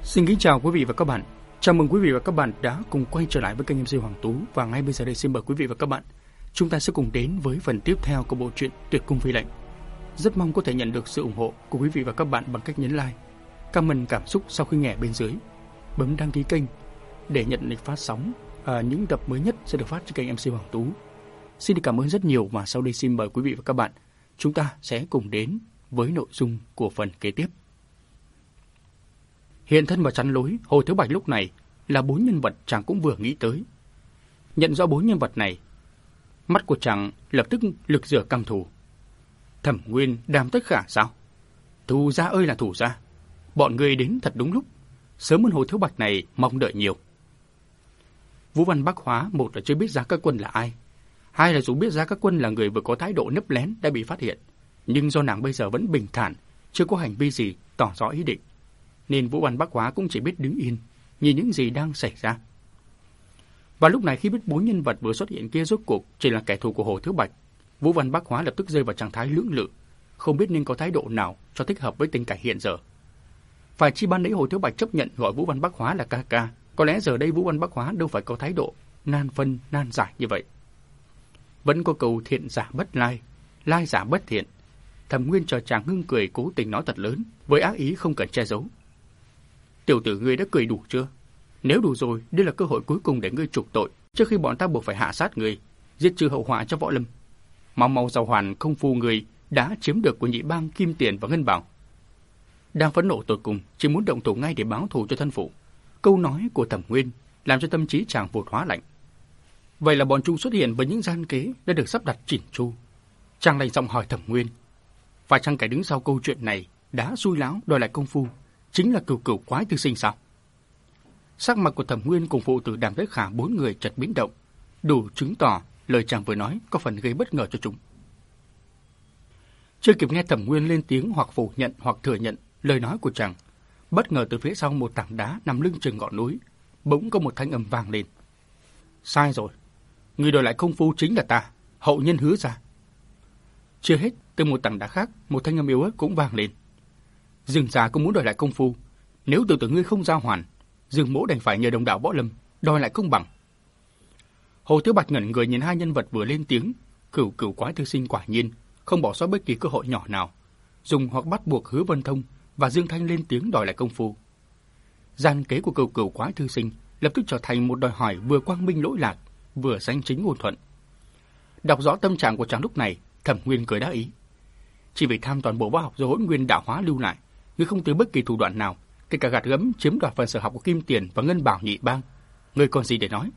Xin kính chào quý vị và các bạn. Chào mừng quý vị và các bạn đã cùng quay trở lại với kênh MC Hoàng Tú. Và ngay bây giờ đây xin mời quý vị và các bạn, chúng ta sẽ cùng đến với phần tiếp theo của bộ truyện Tuyệt Cung Phi Lệnh. Rất mong có thể nhận được sự ủng hộ của quý vị và các bạn bằng cách nhấn like, comment cảm xúc sau khi nghe bên dưới, bấm đăng ký kênh để nhận lịch phát sóng những tập mới nhất sẽ được phát trên kênh MC Hoàng Tú. Xin cảm ơn rất nhiều và sau đây xin mời quý vị và các bạn, chúng ta sẽ cùng đến với nội dung của phần kế tiếp. Hiện thân và chắn lối, Hồ Thiếu Bạch lúc này là 4 nhân vật chàng cũng vừa nghĩ tới. Nhận rõ 4 nhân vật này, mắt của chàng lập tức lực rửa căm thù. Thẩm Nguyên, Đàm Tất Khả sao? Thù gia ơi là thù gia, bọn người đến thật đúng lúc, sớm hơn Hồ Thiếu Bạch này mong đợi nhiều. Vũ Văn Bắc Hóa, một là chưa biết Gia Các Quân là ai, hai là dù biết Gia Các Quân là người vừa có thái độ nấp lén đã bị phát hiện, nhưng do nàng bây giờ vẫn bình thản, chưa có hành vi gì tỏ rõ ý định, nên Vũ Văn Bắc Hóa cũng chỉ biết đứng yên, nhìn những gì đang xảy ra. Và lúc này khi biết 4 nhân vật vừa xuất hiện kia rốt cuộc chỉ là kẻ thù của Hồ Thiếu Bạch, Vũ Văn Bắc Hóa lập tức rơi vào trạng thái lưỡng lự, không biết nên có thái độ nào cho thích hợp với tình cảnh hiện giờ. Phải chi ban nãy Hồ Thiếu Bạch chấp nhận gọi Vũ Văn Bắc Hóa là ca ca, có lẽ giờ đây Vũ Văn Bắc Hóa đâu phải có thái độ nan phân nan giải như vậy. Vẫn có câu thiện giả bất lai, lai giả bất thiện. Thẩm Nguyên chờ chàng ngưng cười cố tình nói thật lớn, với ác ý không cần che giấu. Tiểu tử ngươi đã cười đủ chưa? Nếu đủ rồi, đây là cơ hội cuối cùng để ngươi chuộc tội, trước khi bọn ta buộc phải hạ sát ngươi, giết trừ hậu họa cho Võ Lâm. Mau mau giao hoàn công phu ngươi đã chiếm được của Nhị Bang Kim Tiền và Ngân Bảo. Đang phẫn nộ tột cùng, chỉ muốn động thủ ngay để báo thù cho thân phụ. Câu nói của Thẩm Nguyên làm cho tâm trí chàng vụt hóa lạnh. Vậy là bọn chúng xuất hiện với những gian kế đã được sắp đặt chỉn chu. Chàng lạnh giọng hỏi Thẩm Nguyên, phải chăng kẻ đứng sau câu chuyện này đã xui láo đòi lại công phu chính là Cửu Cửu Quái Tư Sinh sao? Sắc mặt của Thẩm Nguyên cùng phụ tử Đàm Tất Khả 4 người chợt biến động, đủ chứng tỏ lời chàng vừa nói có phần gây bất ngờ cho chúng. Chưa kịp nghe Thẩm Nguyên lên tiếng hoặc phủ nhận hoặc thừa nhận lời nói của chàng, bất ngờ từ phía sau một tảng đá nằm lưng chừng ngọn núi, bỗng có một thanh âm vang lên. Sai rồi, người đòi lại công phu chính là ta, hậu nhân Hứa Gia. Chưa hết, từ một tảng đá khác, một thanh âm yếu ớt cũng vang lên. Dương gia cũng muốn đòi lại công phu, nếu tiểu tử ngươi không giao hoàn, Dương mỗ đành phải nhờ đồng đạo Võ Lâm đòi lại công bằng. Hồ Thiếu Bạch ngẩn người nhìn hai nhân vật vừa lên tiếng, Cửu Cửu Quái Tư Sinh quả nhiên không bỏ sót bất kỳ cơ hội nhỏ nào, dùng hoặc bắt buộc Hứa Vân Thông và Dương Thanh lên tiếng đòi lại công phu. Gian kế của Cửu Cửu Quái Tư Sinh lập tức trở thành một đòi hỏi vừa quang minh lỗi lạc, vừa danh chính ngôn thuận. Đọc rõ tâm trạng của chàng lúc này, Thẩm Nguyên cười đáp ý. Chỉ vì tham toàn bộ võ học do Hỗn Nguyên Đạo Hóa lưu lại, ngươi không từ bất kỳ thủ đoạn nào, kể cả gạt gẫm chiếm đoạt phần sở học của Kim Tiền và Ngân Bảo Nhị Bang, ngươi còn gì để nói?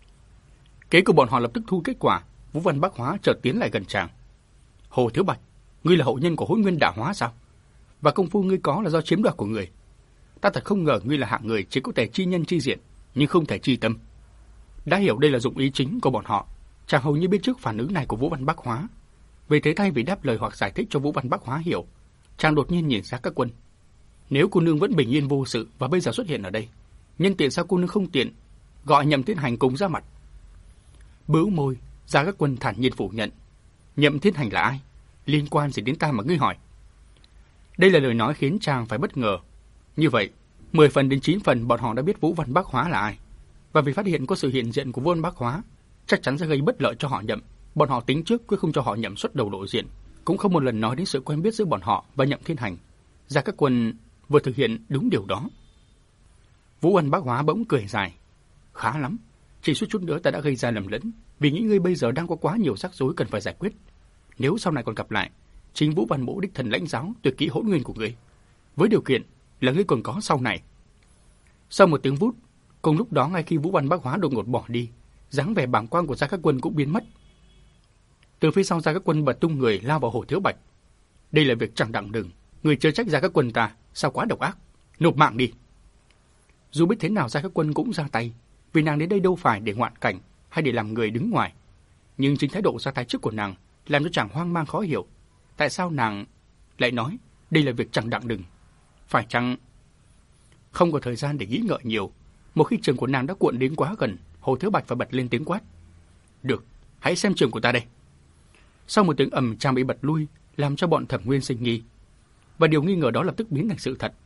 Kế của bọn họ lập tức thu kết quả. Vũ Văn Bắc Hóa chợt tiến lại gần chàng. Hồ Thiếu Bạch, ngươi là hậu nhân của Hỗn Nguyên Đạo Hóa sao? Và công phu ngươi có là do chiếm đoạt của người. Ta thật không ngờ ngươi là hạng người chỉ có thể chi nhân chi diện, nhưng không thể chi tâm. Đã hiểu đây là dụng ý chính của bọn họ, chàng hầu như biết trước phản ứng này của Vũ Văn Bắc Hóa. Vì thế thay vì đáp lời hoặc giải thích cho Vũ Văn Bắc Hóa hiểu, chàng đột nhiên nhìn Gia Các Quân. Nếu cô nương vẫn bình yên vô sự và bây giờ xuất hiện ở đây, nhân tiện sao cô nương không tiện gọi Nhậm Thiên Hành cùng ra mặt? Bĩu môi, Gia Các Quân thản nhiên phủ nhận. Nhậm Thiên Hành là ai? Liên quan gì đến ta mà ngươi hỏi? Đây là lời nói khiến chàng phải bất ngờ. Như vậy, 10 phần đến 9 phần bọn họ đã biết Vũ Văn Bắc Hóa là ai. Và vì phát hiện có sự hiện diện của Vũ Văn Bắc Hóa, chắc chắn sẽ gây bất lợi cho họ Nhậm. Bọn họ tính trước quyết không cho họ Nhậm xuất đầu lộ diện, cũng không một lần nói đến sự quen biết giữa bọn họ và Nhậm Thiên Hành. Gia Các Quân vừa thực hiện đúng điều đó. Vũ Văn Bắc Hóa bỗng cười dài. Khá lắm, chỉ suýt chút nữa ta đã gây ra lầm lẫn, vì nghĩ ngươi bây giờ đang có quá nhiều rắc rối cần phải giải quyết. Nếu sau này còn gặp lại, chính Vũ Văn Mỗ đích thần lãnh giáo tuyệt kỹ Hỗn Nguyên của ngươi, với điều kiện là ngươi còn có sau này. Sau một tiếng vút, cùng lúc đó ngay khi Vũ Văn Bắc Hóa đột ngột bỏ đi, dáng vẻ bàng quang của Gia Các Quân cũng biến mất. Từ phía sau Gia Các Quân bật tung người lao vào Hồ Thiếu Bạch. Đây là việc chẳng đặng đừng, người chớ trách Gia Các Quân ta, sao quá độc ác, nộp mạng đi. Dù biết thế nào Gia Các Quân cũng ra tay, vì nàng đến đây đâu phải để ngoạn cảnh hay để làm người đứng ngoài, nhưng chính thái độ ra tay trước của nàng làm cho chàng hoang mang khó hiểu. Tại sao nàng lại nói đây là việc chẳng đặng đừng? Phải chăng không có thời gian để nghĩ ngợi nhiều, một khi trường của nàng đã cuộn đến quá gần, Hồ Thiếu Bạch phải bật lên tiếng quát. Được, hãy xem trường của ta đây. Sau một tiếng ầm, chàng bị bật lui, làm cho bọn Thẩm Nguyên sinh nghi. Và điều nghi ngờ đó lập tức biến thành sự thật.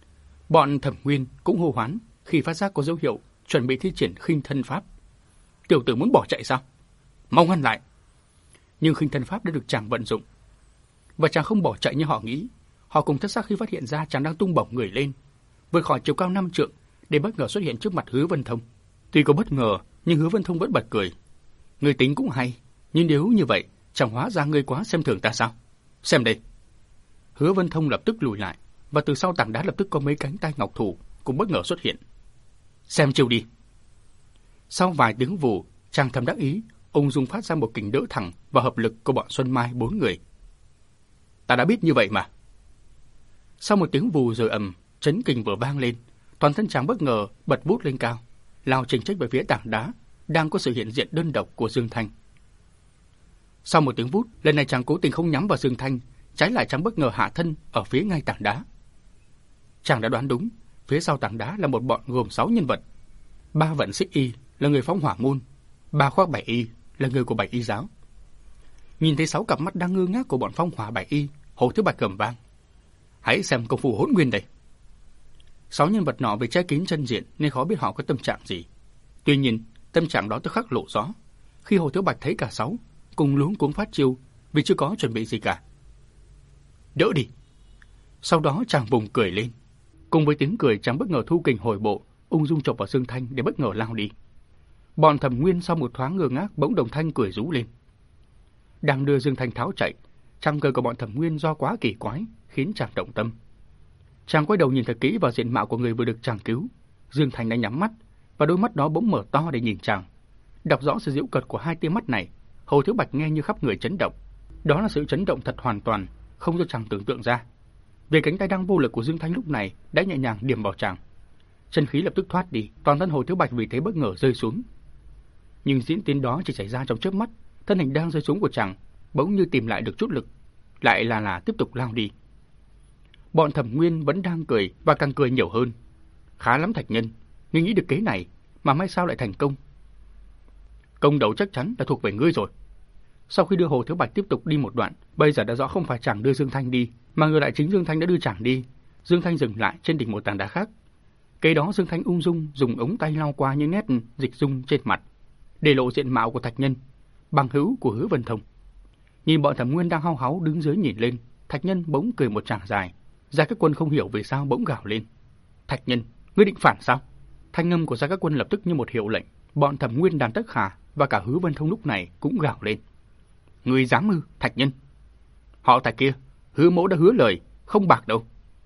Bọn Thẩm Nguyên cũng hô hoán khi phát giác có dấu hiệu chuẩn bị thi triển khinh thân pháp. Tiểu tử muốn bỏ chạy sao? Mau ngăn lại! Nhưng khinh thân pháp đã được chàng vận dụng, và chàng không bỏ chạy như họ nghĩ. Họ cùng thất sắc khi phát hiện ra chàng đang tung bổng người lên, vượt khỏi chiều cao 5 trượng để bất ngờ xuất hiện trước mặt Hứa Vân Thông. Tuy có bất ngờ, nhưng Hứa Vân Thông vẫn bật cười. Ngươi tính cũng hay, nhưng nếu như vậy, chẳng hóa ra ngươi quá xem thường ta sao? Xem đây! Hứa Vân Thông lập tức lùi lại, và từ sau tảng đá lập tức có mấy cánh tay ngọc thủ cũng bất ngờ xuất hiện. Xem chiêu đi! Sau vài tiếng vù, chàng thầm đắc ý, ung dung phát ra một kình đỡ thẳng và hợp lực của bọn Xuân Mai 4 người. Ta đã biết như vậy mà. Sau một tiếng vù rồi ầm, chấn kình vừa vang lên, toàn thân chàng bất ngờ bật vút lên cao, lao chình chích về phía tảng đá đang có sự hiện diện đơn độc của Dương Thanh. Sau một tiếng vút, lần này chàng cố tình không nhắm vào Dương Thanh, trái lại chàng bất ngờ hạ thân ở phía ngay tảng đá. Chàng đã đoán đúng, phía sau tảng đá là một bọn gồm 6 nhân vật. 3 vận xích y là người phóng hỏa môn, 3 khoác bảy y là người của bảy y giáo. Nhìn thấy 6 cặp mắt đang ngơ ngác của bọn phong hỏa bảy y, Hồ Thiếu Bạch gầm vang: Hãy xem công phu Hỗn Nguyên đây! 6 nhân vật nọ vì che kín chân diện nên khó biết họ có tâm trạng gì. Tuy nhiên, tâm trạng đó tức khắc lộ rõ khi Hồ Thiếu Bạch thấy cả 6 cùng luống cuống phát chiêu vì chưa có chuẩn bị gì cả. Đỡ đi! Sau đó chàng vùng cười lên. Cùng với tiếng cười, chàng bất ngờ thu kình hồi bộ, ung dung chộp vào Dương Thanh để bất ngờ lao đi. Bọn Thẩm Nguyên sau một thoáng ngơ ngác bỗng đồng thanh cười rú lên. Đang đưa Dương Thanh tháo chạy, chàng cười của bọn Thẩm Nguyên do quá kỳ quái khiến chàng động tâm. Chàng quay đầu nhìn thật kỹ vào diện mạo của người vừa được chàng cứu. Dương Thanh đã nhắm mắt, và đôi mắt đó bỗng mở to để nhìn chàng. Đọc rõ sự giễu cợt của hai tia mắt này, Hồ Thiếu Bạch nghe như khắp người chấn động. Đó là sự chấn động thật hoàn toàn, không cho chàng tưởng tượng ra. Về cánh tay đang vô lực của Dương Thanh lúc này đã nhẹ nhàng điểm vào chàng. Chân khí lập tức thoát đi, toàn thân Hồ Thiếu Bạch vì thế bất ngờ rơi xuống. Nhưng diễn tiến đó chỉ xảy ra trong chớp mắt, thân hình đang rơi xuống của chàng bỗng như tìm lại được chút lực, lại là tiếp tục lao đi. Bọn Thẩm Nguyên vẫn đang cười và càng cười nhiều hơn. Khá lắm Thạch Nhân, ngươi nghĩ được kế này mà may sao lại thành công. Công đầu chắc chắn là thuộc về ngươi rồi. Sau khi đưa Hồ Thiếu Bạch tiếp tục đi một đoạn, bây giờ đã rõ không phải chàng đưa Dương Thanh đi, mà ngược lại chính Dương Thanh đã đưa chàng đi. Dương Thanh dừng lại trên đỉnh một tảng đá khác. Kế đó Dương Thanh ung dung dùng ống tay lau qua những nét dịch dung trên mặt, để lộ diện mạo của Thạch Nhân, bằng hữu của Hứa Vân Thông. Nhìn bọn Thẩm Nguyên đang hau háu đứng dưới nhìn lên, Thạch Nhân bỗng cười một tràng dài. Gia Các Quân không hiểu vì sao bỗng gào lên: Thạch Nhân, ngươi định phản sao? Thanh âm của Gia Các Quân lập tức như một hiệu lệnh. Bọn Thẩm Nguyên, Đàn Tất Khả và cả Hứa Vân Thông lúc này cũng gào lên: Ngươi dám ư, Thạch Nhân? Họ Thạch kia, Hứa mỗ đã hứa lời không bạc đâu.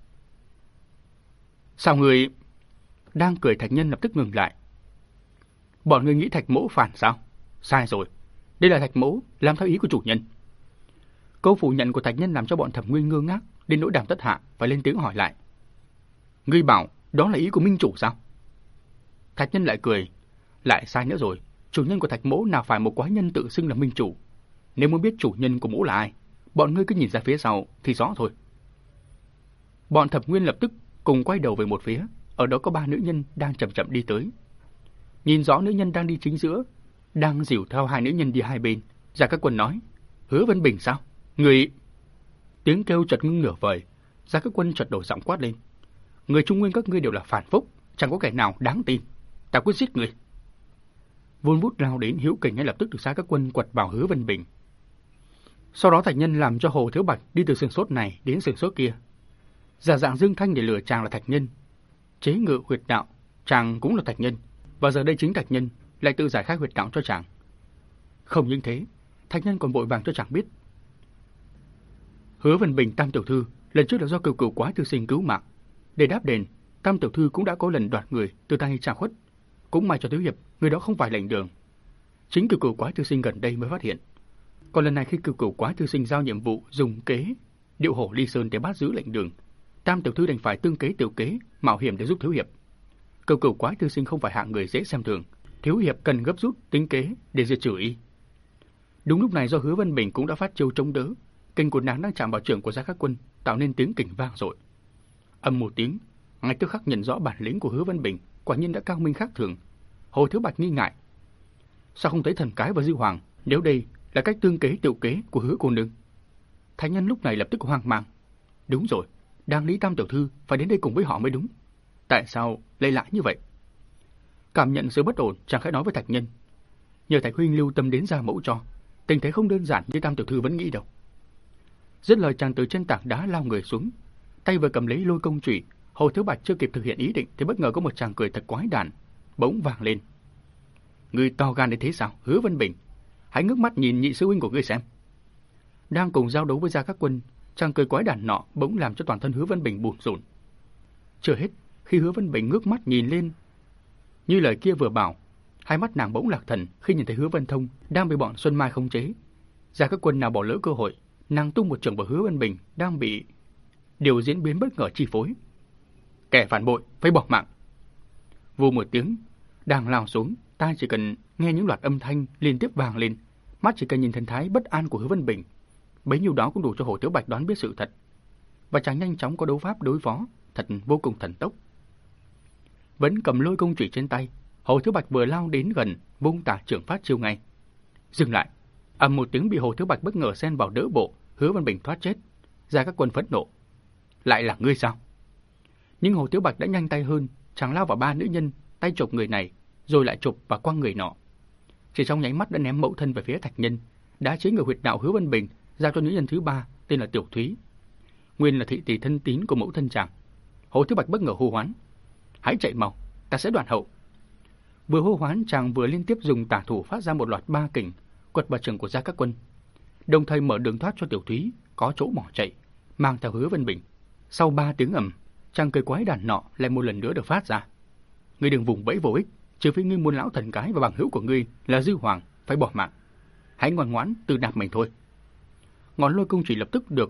Sao ngươi? Đang cười Thạch Nhân lập tức ngừng lại. Bọn ngươi nghĩ Thạch mỗ phản sao? Sai rồi, đây là Thạch mỗ làm theo ý của chủ nhân. Câu phủ nhận của Thạch Nhân làm cho bọn Thẩm Nguyên ngơ ngác, đến nỗi Đàm Tất Hạ phải lên tiếng hỏi lại: Ngươi bảo đó là ý của minh chủ sao? Thạch Nhân lại cười: Lại sai nữa rồi, chủ nhân của Thạch mỗ nào phải một quái nhân tự xưng là minh chủ. Nếu muốn biết chủ nhân của mỗ là ai, bọn ngươi cứ nhìn ra phía sau thì rõ thôi. Bọn Thẩm Nguyên lập tức cùng quay đầu về một phía, ở đó có 3 nữ nhân đang chậm chậm đi tới. Nhìn rõ nữ nhân đang đi chính giữa, đang dìu theo 2 nữ nhân đi hai bên. Gia Các Quân nói: Hứa Vân Bình sao? Người... Tiếng kêu chợt ngưng nửa vời. Gia Các Quân chợt đổi giọng quát lên: Người Trung Nguyên các ngươi đều là phản phúc, chẳng có kẻ nào đáng tin. Ta quyết giết người. Vun vút lao đến, hữu kình ngay lập tức được Gia Các Quân quật vào Hứa Vân Bình. Sau đó Thạch Nhân làm cho Hồ Thiếu Bạch đi từ sừng sốt này đến sừng sốt kia, giả dạng Dương Thanh để lừa chàng là Thạch Nhân. Chế ngự huyệt đạo, chàng cũng là Thạch Nhân, và giờ đây chính Thạch Nhân lại tự giải khai huyệt đạo cho chàng. Không những thế, Thạch Nhân còn vội vàng cho chàng biết Hứa Vân Bình Tam tiểu thư lần trước là do Cửu Quái Thư Sinh cứu mạng. Để đáp đền, Tam tiểu thư cũng đã có lần đoạt người từ tay Trà Khuất. Cũng may cho Thiếu hiệp, người đó không phải lệnh đường. Chính Cửu Quái Thư Sinh gần đây mới phát hiện. Còn lần này khi Cửu Quái Thư Sinh giao nhiệm vụ dùng kế điệu hổ ly sơn để bắt giữ lệnh đường, Tam tiểu thư đành phải tương kế tiểu kế, mạo hiểm để giúp Thiếu hiệp. Cửu Quái Thư Sinh không phải hạng người dễ xem thường, Thiếu hiệp cần gấp rút tính kế để diệt trừ y. Đúng lúc này do Hứa Vân Bình cũng đã phát chiêu chống đỡ, kình của nàng đang chạm vào trưởng của Gia Các Quân, tạo nên tiếng kình vang dội. Âm một tiếng, ngay tức khắc nhận rõ bản lĩnh của Hứa Vân Bình quả nhiên đã cao minh khác thường. Hồ Thiếu Bạch nghi ngại: Sao không thấy thần cái và Dư Hoàng, nếu đây là cách tương kế tiểu kế của Hứa cô nương? Thạch Nhân lúc này lập tức hoang mang: Đúng rồi, đang lý Tam tiểu thư phải đến đây cùng với họ mới đúng. Tại sao lại lạ như vậy? Cảm nhận sự bất ổn, chàng khẽ nói với Thạch Nhân. Nhờ Thạch huynh lưu tâm đến gia mẫu cho, tình thế không đơn giản như Tam tiểu thư vẫn nghĩ đâu. Dứt lời chàng từ trên tảng đá lao người xuống, tay vừa cầm lấy lôi công chủy. Hồ Thiếu Bạch chưa kịp thực hiện ý định thì bất ngờ có một chàng cười thật quái đản, bỗng vang lên. Ngươi to gan đến thế sao, Hứa Vân Bình? Hãy ngước mắt nhìn nhị sư huynh của ngươi xem. Đang cùng giao đấu với Gia Các Quân, chàng cười quái đản nọ bỗng làm cho toàn thân Hứa Vân Bình bủn rủn. Chưa hết, khi Hứa Vân Bình ngước mắt nhìn lên, như lời kia vừa bảo, hai mắt nàng bỗng lạc thần khi nhìn thấy Hứa Vân Thông đang bị bọn Xuân Mai khống chế. Gia Các Quân nào bỏ lỡ cơ hội, nàng tung một chưởng vào Hứa Vân Bình đang bị điều diễn biến bất ngờ chi phối. Kẻ phản bội phải bỏ mạng. Vù một tiếng, đang lao xuống, ta chỉ cần nghe những loạt âm thanh liên tiếp vang lên, mắt chỉ cần nhìn thần thái bất an của Hứa Vân Bình, bấy nhiêu đó cũng đủ cho Hồ Thiếu Bạch đoán biết sự thật. Và chàng nhanh chóng có đấu pháp đối phó, thật vô cùng thần tốc. Vẫn cầm lôi công chủy trên tay, Hồ Thiếu Bạch vừa lao đến gần, vung tả chưởng phát chiêu ngay. Dừng lại, ầm một tiếng bị Hồ Thiếu Bạch bất ngờ xen vào đỡ bộ, Hứa Vân Bình thoát chết. Gia Các Quân phẫn nộ. Lại là ngươi sao? Nhưng Hồ Thiếu Bạch đã nhanh tay hơn, chàng lao vào ba nữ nhân, tay chộp người này, rồi lại chộp và quăng người nọ. Chỉ trong nháy mắt đã ném mẫu thân về phía Thạch Nhân, đã chế ngự huyệt đạo Hứa Vân Bình giao cho nữ nhân thứ ba tên là Tiểu Thúy, nguyên là thị tỷ thân tín của mẫu thân chàng. Hồ Thiếu Bạch bất ngờ hô hoán: hãy chạy mau, ta sẽ đoạn hậu. Vừa hô hoán, chàng vừa liên tiếp dùng tả thủ phát ra một loạt ba kình quật vào chưởng của Gia Các Quân, đồng thời mở đường thoát cho Tiểu Thúy có chỗ bỏ chạy, mang theo Hứa Vân Bình. Sau 3 tiếng ầm, chàng cười quái đản nọ lại một lần nữa được phát ra. Ngươi đừng vùng vẫy vô ích, trừ phi ngươi muốn lão thần cái và bằng hữu của ngươi là Dư Hoàng phải bỏ mạng. Hãy ngoan ngoãn tự đạp mình thôi. Ngón lôi công chỉ lập tức được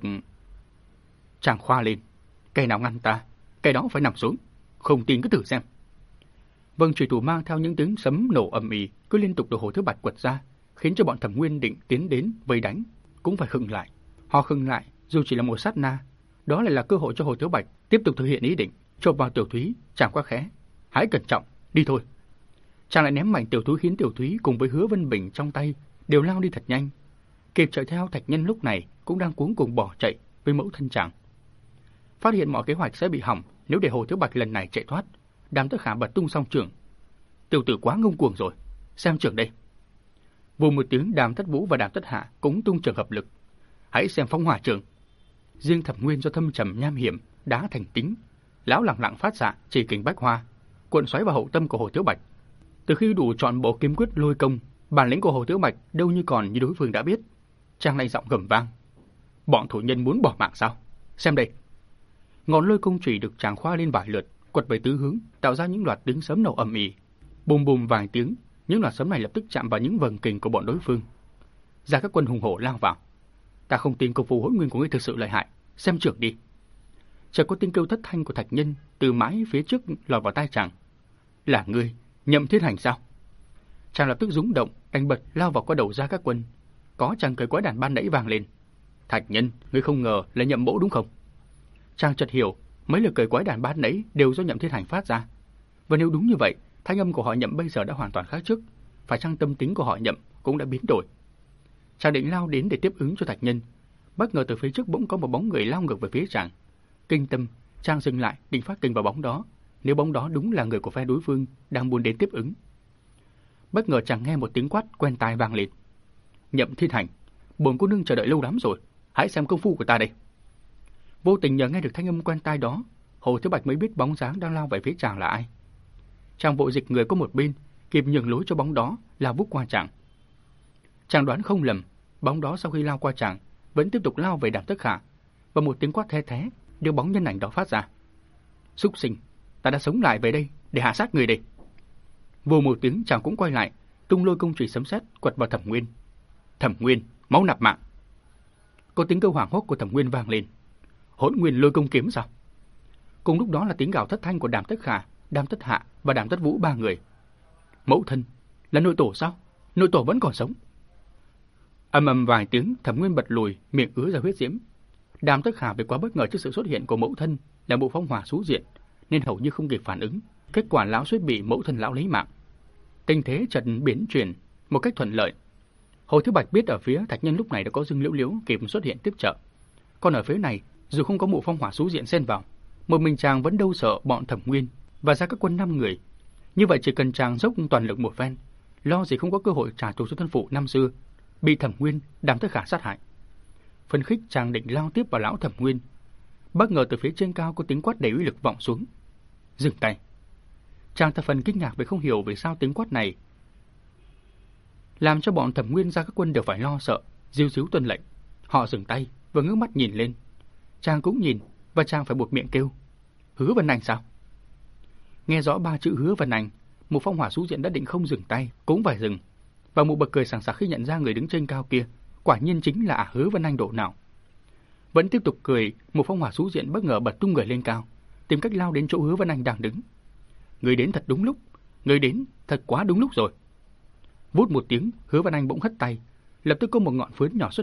chàng khoa lên. Kẻ nào ngăn ta, kẻ đó phải nằm xuống. Không tin cứ thử xem. Vâng, chủy thủ mang theo những tiếng sấm nổ ầm ĩ cứ liên tục được Hồ Thiếu Bạch quật ra, khiến cho bọn Thẩm Nguyên định tiến đến vây đánh cũng phải khựng lại. Họ khựng lại dù chỉ là một sát na. Đó lại là cơ hội cho Hồ Thiếu Bạch tiếp tục thực hiện ý định chộp vào Tiểu Thúy. Chàng quá khẽ. Hãy cẩn trọng, đi thôi. Chàng lại ném mạnh Tiểu Thúy, khiến Tiểu Thúy cùng với Hứa Vân Bình trong tay đều lao đi thật nhanh. Kịp chạy theo Thạch Nhân lúc này cũng đang cuống cuồng bỏ chạy với mẫu thân chàng. Phát hiện mọi kế hoạch sẽ bị hỏng nếu để Hồ Thiếu Bạch lần này chạy thoát, Đàm Tất Khả bật tung song chưởng. Tiểu tử quá ngông cuồng rồi, xem chưởng đây. Vù một tiếng, Đàm Tất Vũ và Đàm Tất Hạ cũng tung chưởng hợp lực. Hãy xem phong hỏa chưởng. Riêng Thẩm Nguyên do thâm trầm nham hiểm đá thành tính, lão lẳng lặng phát xạ chỉ kình bách hoa, cuộn xoáy vào hậu tâm của Hồ Thiếu Bạch. Từ khi đủ chọn bộ kiếm quyết lôi công, bản lĩnh của Hồ Thiếu Bạch đâu như còn như đối phương đã biết. Chàng lạnh giọng gầm vang: bọn thổ nhân muốn bỏ mạng sao? Xem đây. Ngọn lôi công chủy được chàng khoa lên vài lượt, quật về tứ hướng, tạo ra những loạt tiếng sấm nổ ầm ĩ. Bùm bùm vài tiếng, những loạt sấm này lập tức chạm vào những vầng kình của bọn đối phương. Gia Các Quân hùng hổ lao vào. Ta không tin công phu hỗn nguyên của ngươi thực sự lợi hại, xem chưởng đi. Chợt có tiếng kêu thất thanh của Thạch Nhân từ mái phía trước lọt vào tai chàng. Là ngươi, Nhậm Thiên Hành sao? Chàng lập tức rúng động, đánh bật lao vào qua đầu Gia Các Quân. Có chàng cười quái đản ban nãy vang lên. Thạch Nhân, ngươi không ngờ là Nhậm mẫu đúng không? Chàng chợt hiểu, mấy lời cười quái đản ban nãy đều do Nhậm Thiên Hành phát ra. Và nếu đúng như vậy, thanh âm của họ Nhậm bây giờ đã hoàn toàn khác trước. Phải chăng tâm tính của họ Nhậm cũng đã biến đổi? Chàng định lao đến để tiếp ứng cho Thạch Nhân, bất ngờ từ phía trước bỗng có một bóng người lao ngược về phía chàng. Kinh tâm, chàng dừng lại định phát kình vào bóng đó, nếu bóng đó đúng là người của phe đối phương đang muốn đến tiếp ứng. Bất ngờ chàng nghe một tiếng quát quen tai vang lên. Nhậm Thiên Hành, bổn cô nương chờ đợi lâu lắm rồi, hãy xem công phu của ta đây. Vô tình nhờ nghe được thanh âm quen tai đó, Hồ Thiếu Bạch mới biết bóng dáng đang lao về phía chàng là ai. Chàng vội dịch người qua một bên, kịp nhường lối cho bóng đó lao vút qua chàng. Chàng đoán không lầm, bóng đó sau khi lao qua chàng vẫn tiếp tục lao về Đàm Tất Khả, và một tiếng quát the thé đưa bóng nhân ảnh đó phát ra. Súc sinh, ta đã sống lại về đây để hạ sát người đây. Vù một tiếng, chàng cũng quay lại, tung lôi công chủy sấm sét quật vào Thẩm Nguyên. Thẩm Nguyên, máu nạp mạng. Có tiếng kêu hoảng hốt của Thẩm Nguyên vang lên. Hỗn nguyên lôi công kiếm sao? Cùng lúc đó là tiếng gào thất thanh của Đàm Tất Khả, Đàm Tất Hạ và Đàm Tất Vũ, ba người. Mẫu thân, là nội tổ sao? Nội tổ vẫn còn sống. Ầm ầm vài tiếng, Thẩm Nguyên bật lùi, miệng ứa ra huyết diễm. Đàm Tất Khả vì quá bất ngờ trước sự xuất hiện của mẫu thân là bộ phong hỏa xú diện, nên hầu như không kịp phản ứng. Kết quả lão suýt bị mẫu thân lão lấy mạng. Tình thế chợt biến chuyển một cách thuận lợi. Hồ Thiếu Bạch biết ở phía Thạch Nhân lúc này đã có Dương Liễu Liễu kịp xuất hiện tiếp trợ. Còn ở phía này, dù không có bộ phong hỏa xú diện xen vào, một mình chàng vẫn đâu sợ bọn Thẩm Nguyên và Gia Các Quân 5 người. Như vậy chỉ cần chàng dốc toàn lực một phen, lo gì không có cơ hội trả thù cho thân phụ năm xưa bị Thẩm Nguyên, Đàm Tất Khả sát hại. Phấn khích, chàng định lao tiếp vào lão Thẩm Nguyên. Bất ngờ từ phía trên cao có tiếng quát đầy uy lực vọng xuống. Dừng tay. Chàng thập phần kinh ngạc vì không hiểu vì sao tiếng quát này làm cho bọn Thẩm Nguyên, Gia Các Quân đều phải lo sợ, ríu ríu tuân lệnh. Họ dừng tay và ngước mắt nhìn lên. Chàng cũng nhìn và chàng phải buột miệng kêu: Hứa Vân Anh sao? Nghe rõ 3 chữ Hứa Vân Anh, một phong hỏa sú diện đã định không dừng tay cũng phải dừng. Và một bật cười sảng sặc khi nhận ra người đứng trên cao kia quả nhiên chính là Hứa Vân Anh độ nào. Vẫn tiếp tục cười, một phong hỏa sú diện bất ngờ bật tung người lên cao, tìm cách lao đến chỗ Hứa Vân Anh đang đứng. Người đến thật đúng lúc, người đến thật quá đúng lúc rồi. Vút một tiếng, Hứa Vân Anh bỗng hất tay, lập tức có một ngọn phướn nhỏ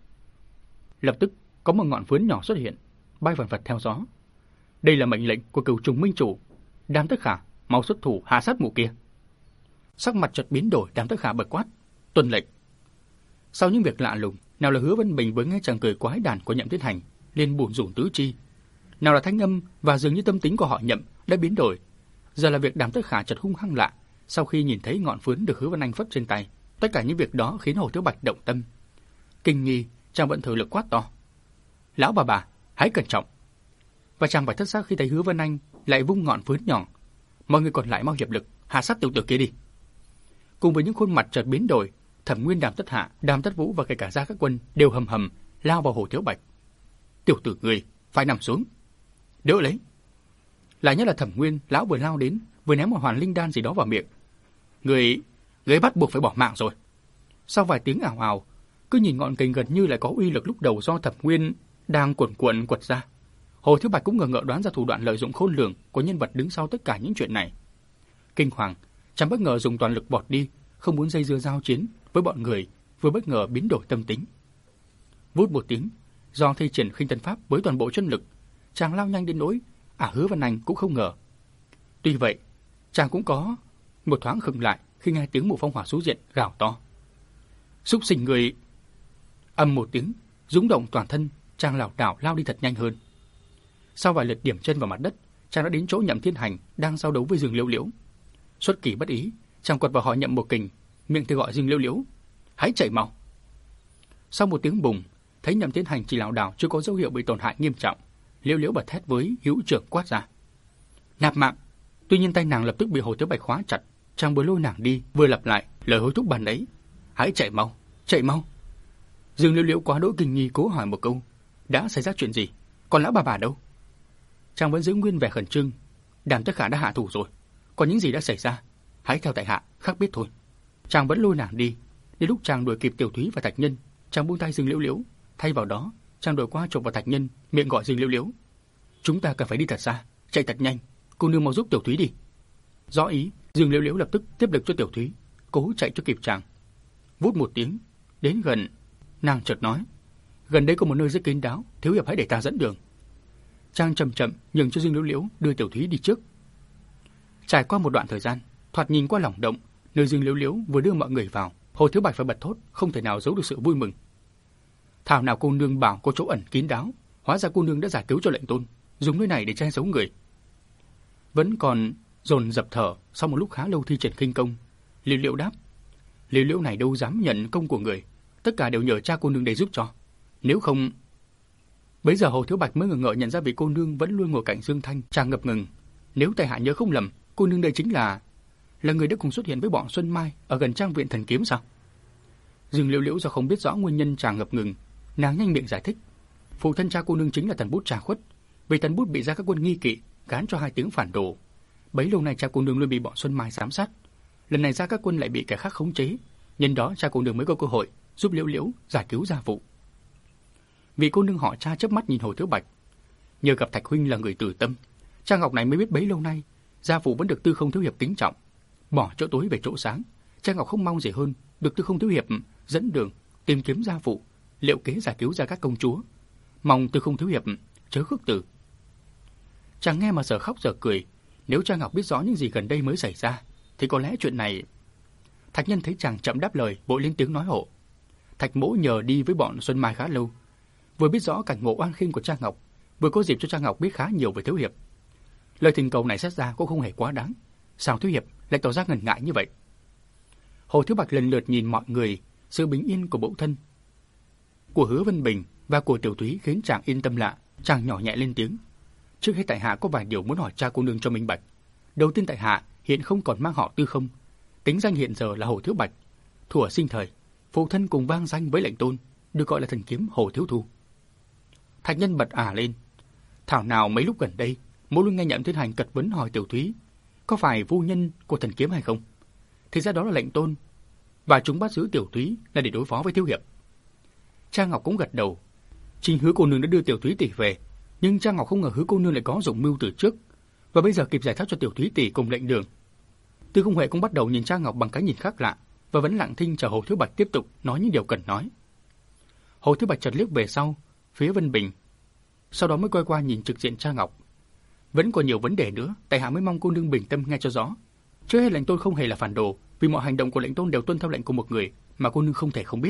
xuất hiện, bay vần vật theo gió. Đây là mệnh lệnh của Cửu Trùng Minh Chủ. Đàm Tất Khả, mau xuất thủ hạ sát mụ kia. Sắc mặt chợt biến đổi, Đàm Tất Khả bật quát: Tuân lệnh. Sau những việc lạ lùng, nào là Hứa Vân Bình với nghe chàng cười quái đản của Nhậm Tiến Hành liền buồn rủn tứ chi, nào là thanh âm và dường như tâm tính của họ Nhậm đã biến đổi. Giờ là việc Đàm Tất Khả chợt hung hăng lạ. Sau khi nhìn thấy ngọn phướn được Hứa Vân Anh phất trên tay, tất cả những việc đó khiến Hồ Thiếu Bạch động tâm. Kinh nghi, chàng vẫn thử lực quát to: Lão bà, hãy cẩn trọng. Và chàng phải thất xác khi thấy Hứa Vân Anh lại vung ngọn phướn nhỏ. Mọi người còn lại mau hiệp lực hạ sát tiểu tử kia đi. Cùng với những khuôn mặt chợt biến đổi, Thẩm Nguyên, Đàm Tất Hạ, Đàm Tất Vũ và kể cả Gia Các Quân đều hầm hầm lao vào Hồ Thiếu Bạch. Tiểu tử người phải nằm xuống, đỡ lấy. Lại nhất là Thẩm Nguyên, lão vừa lao đến vừa ném một hoàn linh đan gì đó vào miệng. Người bắt buộc phải bỏ mạng rồi. Sau vài tiếng ảo ảo, cứ nhìn ngọn cành gần như lại có uy lực lúc đầu do Thẩm Nguyên đang cuộn quật ra. Hồ Thiếu Bạch cũng ngờ ngợ đoán ra thủ đoạn lợi dụng khôn lường của nhân vật đứng sau tất cả những chuyện này. Kinh hoàng, chàng bất ngờ dùng toàn lực bọt đi, không muốn dây dưa giao chiến với bọn người, vừa bất ngờ biến đổi tâm tính. Vút một tiếng, do thi triển khinh tân pháp với toàn bộ chân lực, chàng lao nhanh đến nỗi Hứa Vân Anh cũng không ngờ. Tuy vậy, chàng cũng có một thoáng khựng lại khi nghe tiếng một phong hỏa sú diện gào to: Súc sinh người! Âm một tiếng, rúng động toàn thân, chàng lảo đảo lao đi thật nhanh hơn. Sau vài lượt điểm chân vào mặt đất, chàng đã đến chỗ Nhậm Thiên Hành đang giao đấu với Dương Liễu Liễu. Xuất kỳ bất ý, chàng quật vào họ Nhậm một kình, miệng thì gọi Dương Liễu Liễu: Hãy chạy mau! Sau một tiếng bùng, thấy Nhậm Thiên Hành chỉ lảo đảo chưa có dấu hiệu bị tổn hại nghiêm trọng, Liễu Liễu bật thét với hữu trưởng quát ra: Nạp mạng! Tuy nhiên tay nàng lập tức bị Hồ Thiếu Bạch khóa chặt, chàng vừa lôi nàng đi vừa lặp lại lời hối thúc ban ấy: Hãy chạy mau, chạy mau! Dương Liễu Liễu quá đỗi kinh nghi cố hỏi một câu: Đã xảy ra chuyện gì? Còn lão bà đâu? Chàng vẫn giữ nguyên vẻ khẩn trương: Đàm Tất Khả đã hạ thủ rồi, còn những gì đã xảy ra, hãy theo tại hạ khắc biết thôi. Chàng vẫn lôi nàng đi. Đến lúc chàng đuổi kịp Tiểu Thúy và Thạch Nhân, chàng buông tay Dương Liễu Liễu, thay vào đó chàng đuổi qua chộp vào Thạch Nhân, miệng gọi Dương Liễu Liễu: Chúng ta cần phải đi thật xa, chạy thật nhanh, cô nương mau giúp Tiểu Thúy đi. Rõ ý, Dương Liễu Liễu lập tức tiếp lực cho Tiểu Thúy, cố chạy cho kịp chàng. Vút một tiếng, đến gần, nàng chợt nói: Gần đây có một nơi rất kín đáo, thiếu hiệp hãy để ta dẫn đường. Chàng chậm chậm nhường cho Dương Liễu Liễu đưa Tiểu Thúy đi trước. Trải qua một đoạn thời gian, thoạt nhìn qua lỏng động, nơi Dương Liễu Liễu vừa đưa mọi người vào, Hồ Thiếu Bạch phải bật thốt, không thể nào giấu được sự vui mừng. Thảo nào cô nương bảo có chỗ ẩn kín đáo, hóa ra cô nương đã giải cứu cho lệnh tôn, dùng nơi này để che giấu người. Vẫn còn dồn dập thở sau một lúc khá lâu thi triển khinh công, Liễu Liễu đáp: Liễu Liễu này đâu dám nhận công của người, tất cả đều nhờ cha cô nương đây giúp cho. Nếu không... Bấy giờ Hồ Thiếu Bạch mới ngờ ngợ nhận ra vị cô nương vẫn luôn ngồi cạnh Dương Thanh, chàng ngập ngừng. Nếu tại hạ nhớ không lầm, cô nương đây chính là người đã cùng xuất hiện với bọn Xuân Mai ở gần trang viện Thần Kiếm sao? Dương Liễu Liễu do không biết rõ nguyên nhân chàng ngập ngừng, nàng nhanh miệng giải thích: Phụ thân cha cô nương chính là Thần Bút Trà Khuất, vì Thần Bút bị Gia Các Quân nghi kỵ, gán cho 2 tiếng phản đồ. Bấy lâu nay cha cô nương luôn bị bọn Xuân Mai giám sát, lần này Gia Các Quân lại bị kẻ khác khống chế, nhân đó cha cô nương mới có cơ hội giúp Liễu Liễu giải cứu gia phụ. Vị cô nương họ cha chớp mắt nhìn Hồ Thiếu Bạch: Nhờ gặp Thạch huynh là người từ tâm, cha Ngọc này mới biết bấy lâu nay gia phụ vẫn được Tư Không thiếu hiệp kính trọng, bỏ chỗ tối về chỗ sáng. Cha Ngọc không mong gì hơn được Tư Không thiếu hiệp dẫn đường tìm kiếm gia phụ, liệu kế giải cứu Gia Các công chúa. Mong Tư Không thiếu hiệp chớ khước từ. Chàng nghe mà giờ khóc giờ cười. Nếu cha Ngọc biết rõ những gì gần đây mới xảy ra, thì có lẽ chuyện này... Thạch Nhân thấy chàng chậm đáp lời, vội lên tiếng nói hộ. Thạch mỗ nhờ đi với bọn Xuân Mai khá lâu, vừa biết rõ cảnh ngộ oan khinh của cha Ngọc, vừa có dịp cho cha Ngọc biết khá nhiều về thiếu hiệp. lời thỉnh cầu này xét ra cũng không hề quá đáng. Sao thiếu hiệp lại tỏ ra ngần ngại như vậy? Hồ Thiếu Bạch lần lượt nhìn mọi người, sự bình yên của mẫu thân, của Hứa Vân Bình và của Tiểu Thúy khiến chàng yên tâm lạ. Chàng nhỏ nhẹ lên tiếng: trước hết tại hạ có vài điều muốn hỏi cha cô nương cho minh bạch. Đầu tiên, tại hạ hiện không còn mang họ Tư Không, tính danh hiện giờ là Hồ Thiếu Bạch. Thuở sinh thời, phụ thân cùng vang danh với lệnh tôn, được gọi là thần kiếm Hồ Thiếu Thu. Thạch Nhân bật lên: thảo nào mấy lúc gần đây, mỗi luôn nghe Nhậm Thiên Hành cật vấn hỏi Tiểu Thúy có phải phu nhân của thần kiếm hay không. Thì ra đó là lệnh tôn, và chúng bắt giữ Tiểu Thúy là để đối phó với thiếu hiệp. Cha Ngọc cũng gật đầu. Chính Hứa cô nương đã đưa Tiểu Thúy tỷ về, nhưng cha Ngọc không ngờ Hứa cô nương lại có dụng mưu từ trước, và bây giờ kịp giải thoát cho Tiểu Thúy tỷ cùng lệnh đường. Tư Không Huệ cũng bắt đầu nhìn cha Ngọc bằng cái nhìn khác lạ, và vẫn lặng thinh chờ Hồ Thiếu Bạch tiếp tục nói những điều cần nói. Hồ Thiếu Bạch chợt liếc về sau phía Vân Bình, sau đó mới quay qua nhìn trực diện cha Ngọc. Vẫn còn nhiều vấn đề nữa, tại hạ mới mong cô nương bình tâm nghe cho rõ. Trước hết, lệnh tôn không hề là phản đồ, vì mọi hành động của lệnh tôn đều tuân theo lệnh của một người mà cô nương không thể không biết.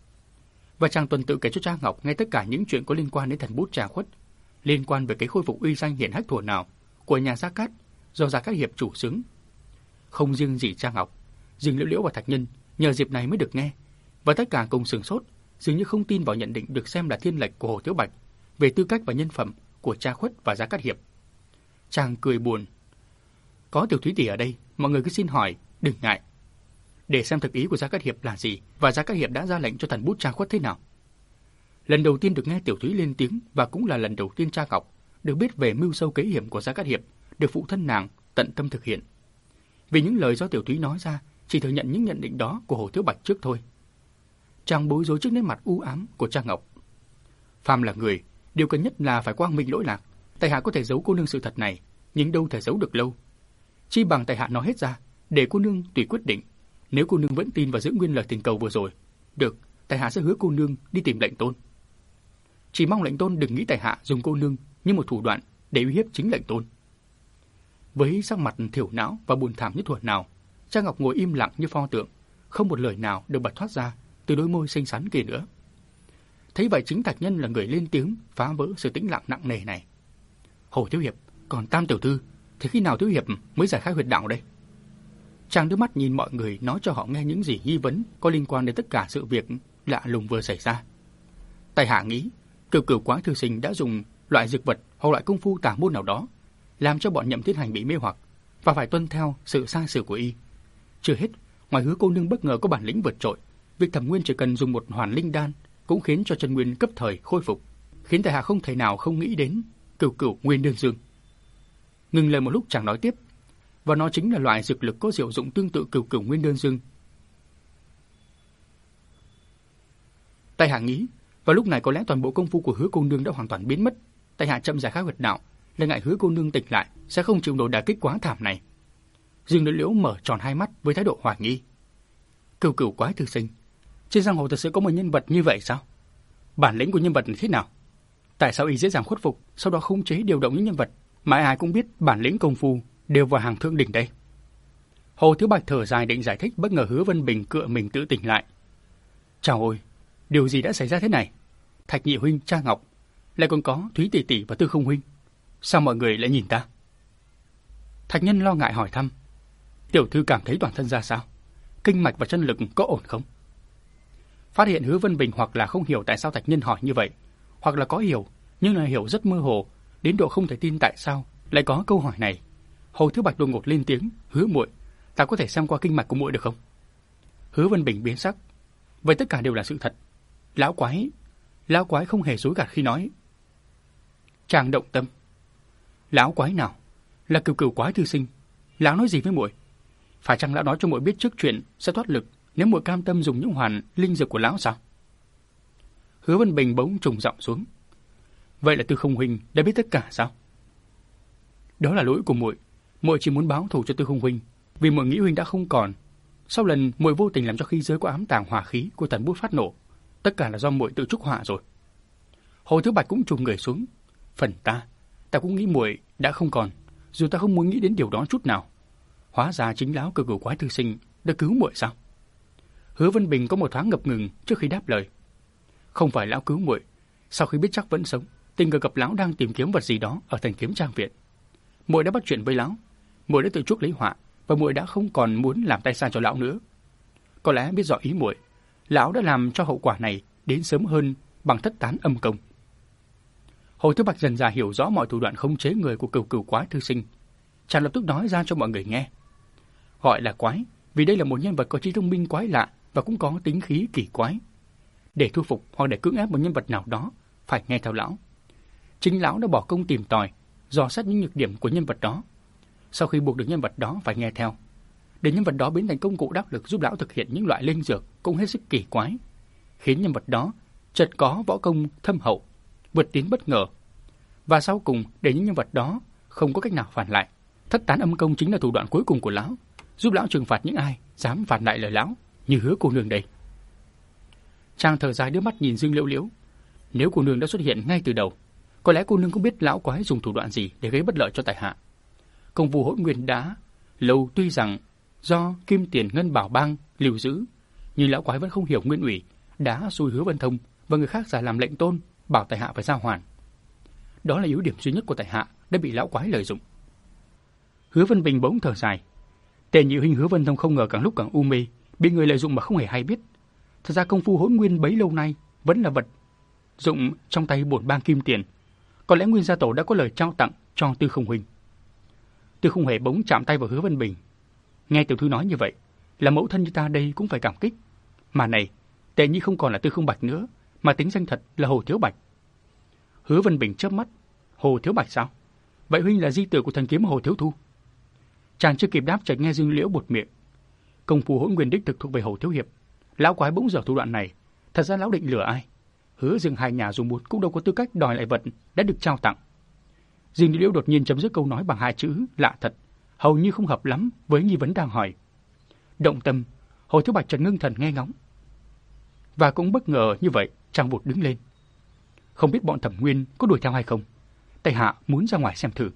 Và chàng tuần tự kể cho cha Ngọc nghe tất cả những chuyện có liên quan đến thần bút Trà Khuất, liên quan về cái khôi phục uy danh hiển hách thuở nào của nhà Gia Cát do Gia Cát hiệp chủ xướng. Không riêng gì cha Ngọc, riêng Liễu Liễu và Thạch Nhân nhờ dịp này mới được nghe, và tất cả cùng sửng sốt, dường như không tin vào nhận định được xem là thiên lệch của Hồ Thiếu Bạch về tư cách và nhân phẩm của Trà Khuất và Gia Cát hiệp. Chàng cười buồn: có Tiểu Thúy tỷ ở đây, mọi người cứ xin hỏi, đừng ngại, để xem thực ý của Gia Cát hiệp là gì, và Gia Cát hiệp đã ra lệnh cho thần bút Trà Khuất thế nào. Lần đầu tiên được nghe Tiểu Thúy lên tiếng, và cũng là lần đầu tiên cha Ngọc được biết về mưu sâu kế hiểm của Gia Cát hiệp, được phụ thân nàng tận tâm thực hiện. Vì những lời do Tiểu Thúy nói ra, chỉ thừa nhận những nhận định đó của Hồ Thiếu Bạch trước thôi. Chàng bối rối trước nét mặt u ám của cha Ngọc. Phàm là người, điều cần nhất là phải quang minh lỗi lạc. Tại hạ có thể giấu cô nương sự thật này, nhưng đâu thể giấu được lâu. Chi bằng tại hạ nói hết ra, để cô nương tùy quyết định. Nếu cô nương vẫn tin và giữ nguyên lời thỉnh cầu vừa rồi, được, tại hạ sẽ hứa cô nương đi tìm lệnh tôn. Chỉ mong lệnh tôn đừng nghĩ tại hạ dùng cô nương như một thủ đoạn để uy hiếp chính lệnh tôn. Với sắc mặt thiểu não và buồn thảm như thuở nào, cha Ngọc ngồi im lặng như pho tượng, không một lời nào được bật thoát ra từ đôi môi xinh xắn kia nữa. Thấy vậy, chính Thạch Nhân là người lên tiếng phá vỡ sự tĩnh lặng nặng nề này. Hồ thiếu hiệp, còn Tam tiểu thư thì khi nào thiếu hiệp mới giải khai huyệt đạo đây? Chàng đưa mắt nhìn mọi người, nói cho họ nghe những gì nghi vấn có liên quan đến tất cả sự việc lạ lùng vừa xảy ra. Tại hạ nghĩ Cửu Cửu Quái thư sinh đã dùng loại dược vật hoặc loại công phu tà môn nào đó làm cho bọn Nhậm Thiên Hành bị mê hoặc và phải tuân theo sự sai sử của y. Chưa hết, ngoài Hứa cô nương bất ngờ có bản lĩnh vượt trội, việc Thẩm Nguyên chỉ cần dùng một hoàn linh đan cũng khiến cho chân nguyên cấp thời khôi phục, khiến tại hạ không thể nào không nghĩ đến Cửu Cửu Nguyên Đơn Dương. Ngừng lời một lúc, chàng nói tiếp, và nó chính là loại dược lực có diệu dụng tương tự Cửu Cửu Nguyên Đơn Dương. Tại hạ nghĩ, vào lúc này có lẽ toàn bộ công phu của Hứa cô nương đã hoàn toàn biến mất. Tại hạ chậm giải khai huyệt đạo, là ngại Hứa cô nương tỉnh lại sẽ không chịu nổi đả kích quá thảm này. Dương Liễu Liễu mở tròn hai mắt với thái độ hoài nghi. Cửu Cửu Quái thư sinh, trên giang hồ thật sự có một nhân vật như vậy sao? Bản lĩnh của nhân vật thế nào? Tại sao y dễ dàng khuất phục, sau đó khống chế điều động những nhân vật mà ai cũng biết bản lĩnh công phu đều vào hàng thượng đỉnh đây? Hồ Thiếu Bạch thở dài định giải thích, bất ngờ Hứa Vân Bình cựa mình tự tỉnh lại. Chào ôi, điều gì đã xảy ra thế này? Thạch nhị huynh, cha Ngọc, lại còn có Thúy tỷ tỷ và Tư Không huynh, sao mọi người lại nhìn ta? Thạch Nhân lo ngại hỏi thăm. Tiểu thư cảm thấy toàn thân ra sao? Kinh mạch và chân lực có ổn không? Phát hiện Hứa Vân Bình hoặc là không hiểu tại sao Thạch Nhân hỏi như vậy, hoặc là có hiểu nhưng là hiểu rất mơ hồ, đến độ không thể tin tại sao lại có câu hỏi này. Hồ Thiếu Bạch đột ngột lên tiếng, Hứa muội, ta có thể xem qua kinh mạch của muội được không? Hứa Vân Bình biến sắc. Vậy tất cả đều là sự thật. Lão quái không hề dối gạt khi nói. Chàng động tâm. Lão quái nào? Là Cửu Cửu Quái thư sinh. Lão nói gì với muội? Phải chăng lão nói cho muội biết trước chuyện sẽ thoát lực nếu muội cam tâm dùng những hoàn linh dược của lão sao? Hứa Vân Bình bỗng trùng giọng xuống. Vậy là Tư Không huynh đã biết tất cả sao? Đó là lỗi của muội. Muội chỉ muốn báo thù cho Tư Không huynh, vì muội nghĩ huynh đã không còn. Sau lần muội vô tình làm cho khí giới có ám tàng hỏa khí của thần bút phát nổ, tất cả là do muội tự chuốc họa rồi. Hồ Thiếu Bạch cũng trùng người xuống. Phần ta cũng nghĩ muội đã không còn, dù ta không muốn nghĩ đến điều đó chút nào. Hóa ra chính lão Cửu Cửu Quái thư sinh đã cứu muội sao? Hứa Vân Bình có một thoáng ngập ngừng trước khi đáp lời. Không phải lão cứu muội, sau khi biết chắc vẫn sống, tình cờ gặp lão đang tìm kiếm vật gì đó ở Thần Kiếm Trang viện. muội đã bắt chuyện với lão, muội đã tự chuốc lấy họa và muội đã không còn muốn làm tay sai cho lão nữa. Có lẽ biết rõ ý muội, lão đã làm cho hậu quả này đến sớm hơn bằng thất tán âm công. Hồ Thiếu Bạch dần dà hiểu rõ mọi thủ đoạn khống chế người của Cửu Quái thư sinh. Chàng lập tức nói ra cho mọi người nghe. Gọi là quái vì đây là một nhân vật có trí thông minh quái lạ và cũng có tính khí kỳ quái. Để thu phục hoặc để cưỡng ép một nhân vật nào đó, phải nghe theo lão. Chính lão đã bỏ công tìm tòi, dò xét những nhược điểm của nhân vật đó. Sau khi buộc được nhân vật đó phải nghe theo, để nhân vật đó biến thành công cụ đắc lực giúp lão thực hiện những loại linh dược cũng hết sức kỳ quái, khiến nhân vật đó chợt có võ công thâm hậu, vượt tiến bất ngờ. Và sau cùng, để những nhân vật đó không có cách nào phản lại, thất tán âm công chính là thủ đoạn cuối cùng của lão, giúp lão trừng phạt những ai dám phản lại lời lão, như Hứa cô nương đây. Chàng thở dài đưa mắt nhìn Dương Liễu Liễu. Nếu cô nương đã xuất hiện ngay từ đầu, có lẽ cô nương cũng biết lão quái dùng thủ đoạn gì để gây bất lợi cho tại hạ. Công vụ Hỗn Nguyên đã lâu tuy rằng do Kim Tiền Ngân Bảo Bang lưu giữ, nhưng lão quái vẫn không hiểu nguyên ủy đã xui Hứa Vân Thông và người khác giả làm lệnh tôn, bảo tại hạ phải giao hoàn. Đó là yếu điểm duy nhất của tại hạ đã bị lão quái lợi dụng. Hứa Vân Bình bỗng thở dài. Tề nhị huynh Hứa Vân Thông không ngờ càng lúc càng u mê, bị người lợi dụng mà không hề hay biết. Thật ra công phu Hỗn Nguyên bấy lâu nay vẫn là vật dụng trong tay bổn bang Kim Tiền. Có lẽ Nguyên gia tổ đã có lời trao tặng cho Tư Không huynh. Tư Không Huệ bỗng chạm tay vào Hứa Vân Bình. Nghe tiểu thư nói như vậy, là mẫu thân như ta đây cũng phải cảm kích. Mà này, Tề nhi không còn là Tư Không Bạch nữa, mà tính danh thật là Hồ Thiếu Bạch. Hứa Vân Bình chớp mắt. Hồ Thiếu Bạch sao? Vậy huynh là di tử của thần kiếm Hồ Thiếu Thu? Chàng chưa kịp đáp chợt nghe Dương Liễu buột miệng. Công phu Hỗn Nguyên đích thực thuộc về Hồ Thiếu hiệp. Lão quái bỗng dở thủ đoạn này, thật ra lão định lừa ai? Hứa Dương hai nhà dù muốn cũng đâu có tư cách đòi lại vật đã được trao tặng. Dương Liễu đột nhiên chấm dứt câu nói bằng hai chữ lạ thật, hầu như không hợp lắm với nghi vấn đang hỏi. Động tâm, Hồ Thiếu Bạch chợt ngưng thần nghe ngóng. Và cũng bất ngờ như vậy, chàng vụt đứng lên. Không biết bọn Thẩm Nguyên có đuổi theo hay không? Tại hạ muốn ra ngoài xem thử.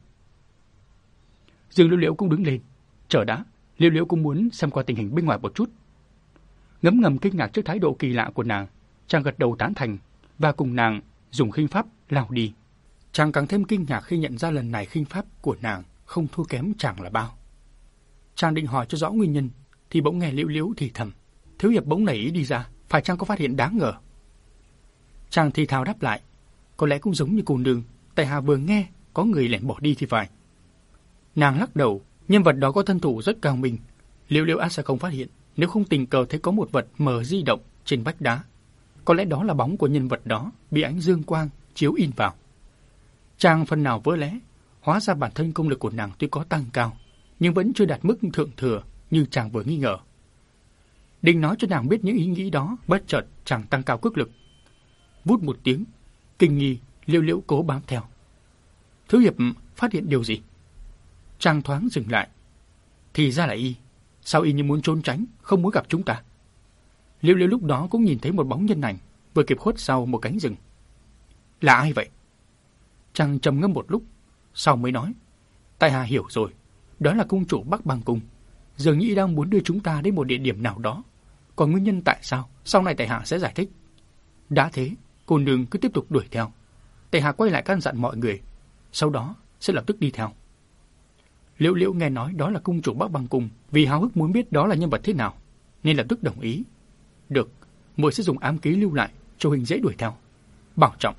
Dương Liễu Liễu cũng đứng lên. Chờ đã, Liễu Liễu cũng muốn xem qua tình hình bên ngoài một chút. Ngấm ngầm kinh ngạc trước thái độ kỳ lạ của nàng, chàng gật đầu tán thành và cùng nàng dùng khinh pháp lao đi. Chàng càng thêm kinh ngạc khi nhận ra lần này khinh pháp của nàng không thua kém chàng là bao. Chàng định hỏi cho rõ nguyên nhân thì bỗng nghe Liễu Liễu thì thầm. Thiếu hiệp bỗng nảy ý đi ra, phải chăng có phát hiện đáng ngờ? Chàng thì thào đáp lại, có lẽ cũng giống như cô nương, tại hạ vừa nghe có người lẻn bỏ đi thì phải. Nàng lắc đầu, nhân vật đó có thân thủ rất cao minh, Liễu Liễu sẽ không phát hiện nếu không tình cờ thấy có một vật mờ di động trên vách đá. Có lẽ đó là bóng của nhân vật đó bị ánh dương quang chiếu in vào. Chàng phần nào vỡ lẽ, hóa ra bản thân công lực của nàng tuy có tăng cao, nhưng vẫn chưa đạt mức thượng thừa như chàng vừa nghi ngờ. Định nói cho nàng biết những ý nghĩ đó, bất chợt chàng tăng cao cước lực. Vút một tiếng, kinh nghi, Liễu Liễu cố bám theo. Thiếu hiệp phát hiện điều gì? Chàng thoáng dừng lại. Thì ra là y. Sao y như muốn trốn tránh, không muốn gặp chúng ta? Liễu Liễu lúc đó cũng nhìn thấy một bóng nhân ảnh vừa kịp khuất sau một cánh rừng. Là ai vậy? Chàng trầm ngâm một lúc, sau mới nói. Tại hạ hiểu rồi, đó là cung chủ Bắc Băng Cung. Dường như y đang muốn đưa chúng ta đến một địa điểm nào đó. Còn nguyên nhân tại sao, sau này tại hạ sẽ giải thích. Đã thế, cô nương cứ tiếp tục đuổi theo. Tại hạ quay lại căn dặn mọi người, sau đó sẽ lập tức đi theo. Liễu Liễu nghe nói đó là cung chủ Bắc Băng Cung, vì háo hức muốn biết đó là nhân vật thế nào, nên lập tức đồng ý. Được, muội sẽ dùng ám ký lưu lại cho huynh dễ đuổi theo. Bảo trọng.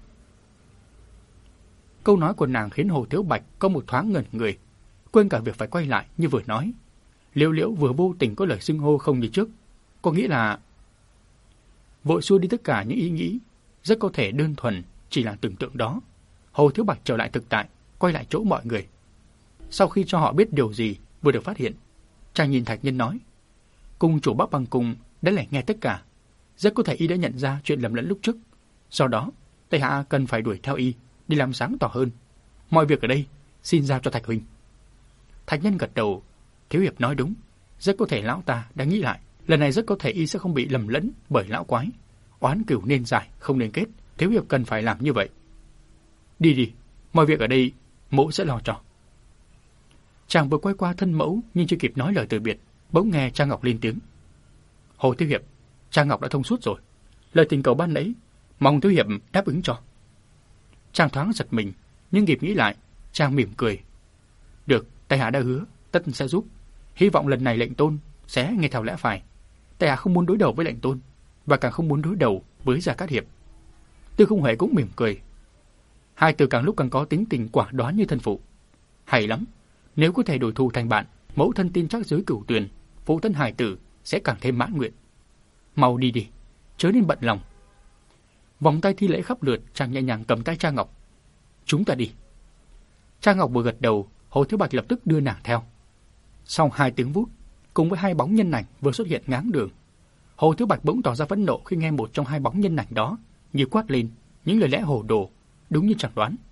Câu nói của nàng khiến Hồ Thiếu Bạch có một thoáng ngẩn người, quên cả việc phải quay lại như vừa nói. Liễu Liễu vừa vô tình có lời xưng hô không như trước, có nghĩa là vội xua đi tất cả những ý nghĩ rất có thể đơn thuần chỉ là tưởng tượng đó. Hồ Thiếu Bạch trở lại thực tại, quay lại chỗ mọi người. Sau khi cho họ biết điều gì vừa được phát hiện, chàng nhìn Thạch Nhân nói: cung chủ Bắc Băng Cung đã lẻ nghe tất cả, rất có thể y đã nhận ra chuyện lầm lẫn lúc trước. Do đó, tại hạ cần phải đuổi theo y đi làm sáng tỏ hơn. Mọi việc ở đây xin giao cho Thạch huynh. Thạch Nhân gật đầu. Thiếu hiệp nói đúng, rất có thể lão ta đã nghĩ lại, lần này rất có thể y sẽ không bị lầm lẫn bởi lão quái. Oán cửu nên giải, không nên kết. Thiếu hiệp cần phải làm như vậy. Đi đi, mọi việc ở đây mẫu sẽ lo cho. Chàng vừa quay qua thân mẫu nhưng chưa kịp nói lời từ biệt, bỗng nghe Trang Ngọc lên tiếng. Hồ thiếu hiệp, Trang Ngọc đã thông suốt rồi. Lời tình cầu ban nãy, mong thiếu hiệp đáp ứng cho. Chàng thoáng giật mình, nhưng kịp nghĩ lại, chàng mỉm cười. Được, tại hạ đã hứa, tất sẽ giúp. Hy vọng lần này lệnh tôn sẽ nghe theo lẽ phải. Tại hạ không muốn đối đầu với lệnh tôn, và càng không muốn đối đầu với Gia Cát Hiệp. Tư Không Huệ cũng mỉm cười. Hai từ càng lúc càng có tính tình quả đoán như thân phụ. Hay lắm, nếu có thể đổi thù thành bạn, mẫu thân tin chắc dưới Cửu Tuyền, phụ thân hài tử sẽ càng thêm mãn nguyện. Mau đi đi, chớ nên bận lòng. Vòng tay thi lễ khắp lượt, chàng nhẹ nhàng cầm tay Cha Ngọc. Chúng ta đi. Cha Ngọc vừa gật đầu, Hồ Thiếu Bạch lập tức đưa nàng theo. Sau 2 tiếng vút, cùng với 2 bóng nhân ảnh vừa xuất hiện ngáng đường, Hồ Thiếu Bạch bỗng tỏ ra phẫn nộ khi nghe một trong 2 bóng nhân ảnh đó như quát lên những lời lẽ hồ đồ, đúng như chàng đoán.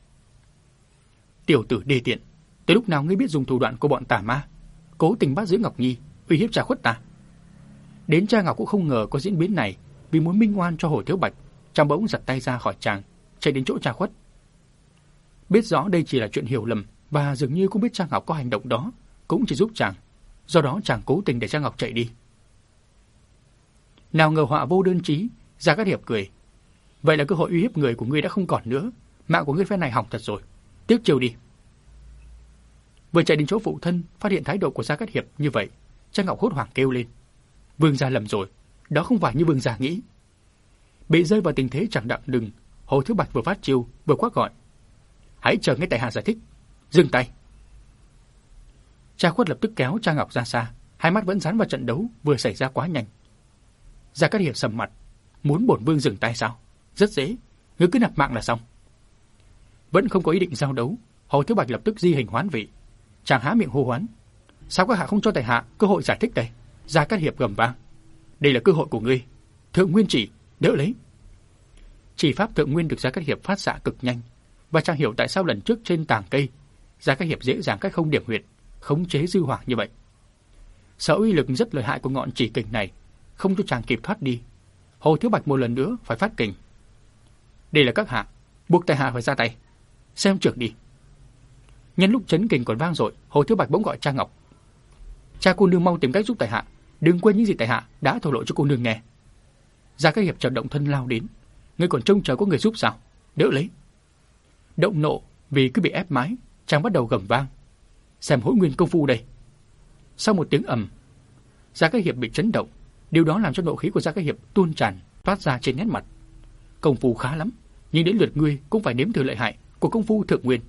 Tiểu tử đê tiện, từ lúc nào ngươi biết dùng thủ đoạn của bọn tà ma, cố tình bắt giữ Ngọc Nhi, uy hiếp Trà Khuất ta? Đến Cha Ngọc cũng không ngờ có diễn biến này, vì muốn minh oan cho Hồ Thiếu Bạch, chàng bỗng giật tay ra khỏi chàng, chạy đến chỗ Trà Khuất. Biết rõ đây chỉ là chuyện hiểu lầm, và dường như cũng biết Cha Ngọc có hành động đó cũng chỉ giúp chàng, do đó chàng cố tình để Cha Ngọc chạy đi. Nào ngờ họa vô đơn chí, Gia Cát Hiệp cười. Vậy là cơ hội uy hiếp người của ngươi đã không còn nữa, mạng của ngươi phe này hỏng thật rồi, tiếp chiều đi. Vừa chạy đến chỗ phụ thân, phát hiện thái độ của Gia Cát Hiệp như vậy, Cha Ngọc hốt hoảng kêu lên. Vương gia lầm rồi, đó không phải như vương gia nghĩ. Bị rơi vào tình thế chẳng đặng đừng, Hồ Thiếu Bạch vừa phát chiêu vừa quát gọi. Hãy chờ nghe tại hạ giải thích. Dừng tay. Cha Khuất lập tức kéo Cha Ngọc ra xa, hai mắt vẫn dán vào trận đấu vừa xảy ra quá nhanh. Gia Cát Hiệp sầm mặt, muốn bổn vương dừng tay sao? Rất dễ, ngươi cứ nạp mạng là xong. Vẫn không có ý định giao đấu, Hồ Thiếu Bạch lập tức di hình hoán vị. Chàng há miệng hô hoán. Sao các hạ không cho tại hạ cơ hội giải thích đây? Gia Cát Hiệp gầm vang. Đây là cơ hội của ngươi. Thượng Nguyên chỉ, đỡ lấy. Chỉ pháp Thượng Nguyên được Gia Cát Hiệp phát xạ cực nhanh, và chàng hiểu tại sao lần trước trên tàng cây, Gia Cát Hiệp dễ dàng cách không điểm huyệt, khống chế dư hỏa như vậy. Sợ uy lực rất lợi hại của ngọn chỉ kình này không cho chàng kịp thoát đi, Hồ Thiếu Bạch một lần nữa phải phát kình. Đây là các hạ, buộc tại hạ phải ra tay. Xem trưởng đi. Nhân lúc chấn kình còn vang dội, Hồ Thiếu Bạch bỗng gọi Cha Ngọc. Cha cô nương mau tìm cách giúp tại hạ, đừng quên những gì tại hạ đã thổ lộ cho cô nương nghe. Gia Cát Hiệp chợt động thân lao đến. Ngươi còn trông chờ có người giúp sao? Đỡ lấy. Động nộ vì cứ bị ép mái, chàng bắt đầu gầm vang. Xem Hỗn Nguyên công phu đây. Sau một tiếng ầm, Gia Cát Hiệp bị chấn động, điều đó làm cho nộ khí của Gia Cát Hiệp tuôn tràn, toát ra trên nét mặt. Công phu khá lắm, nhưng đến lượt ngươi cũng phải nếm thử lợi hại của công phu Thượng Nguyên.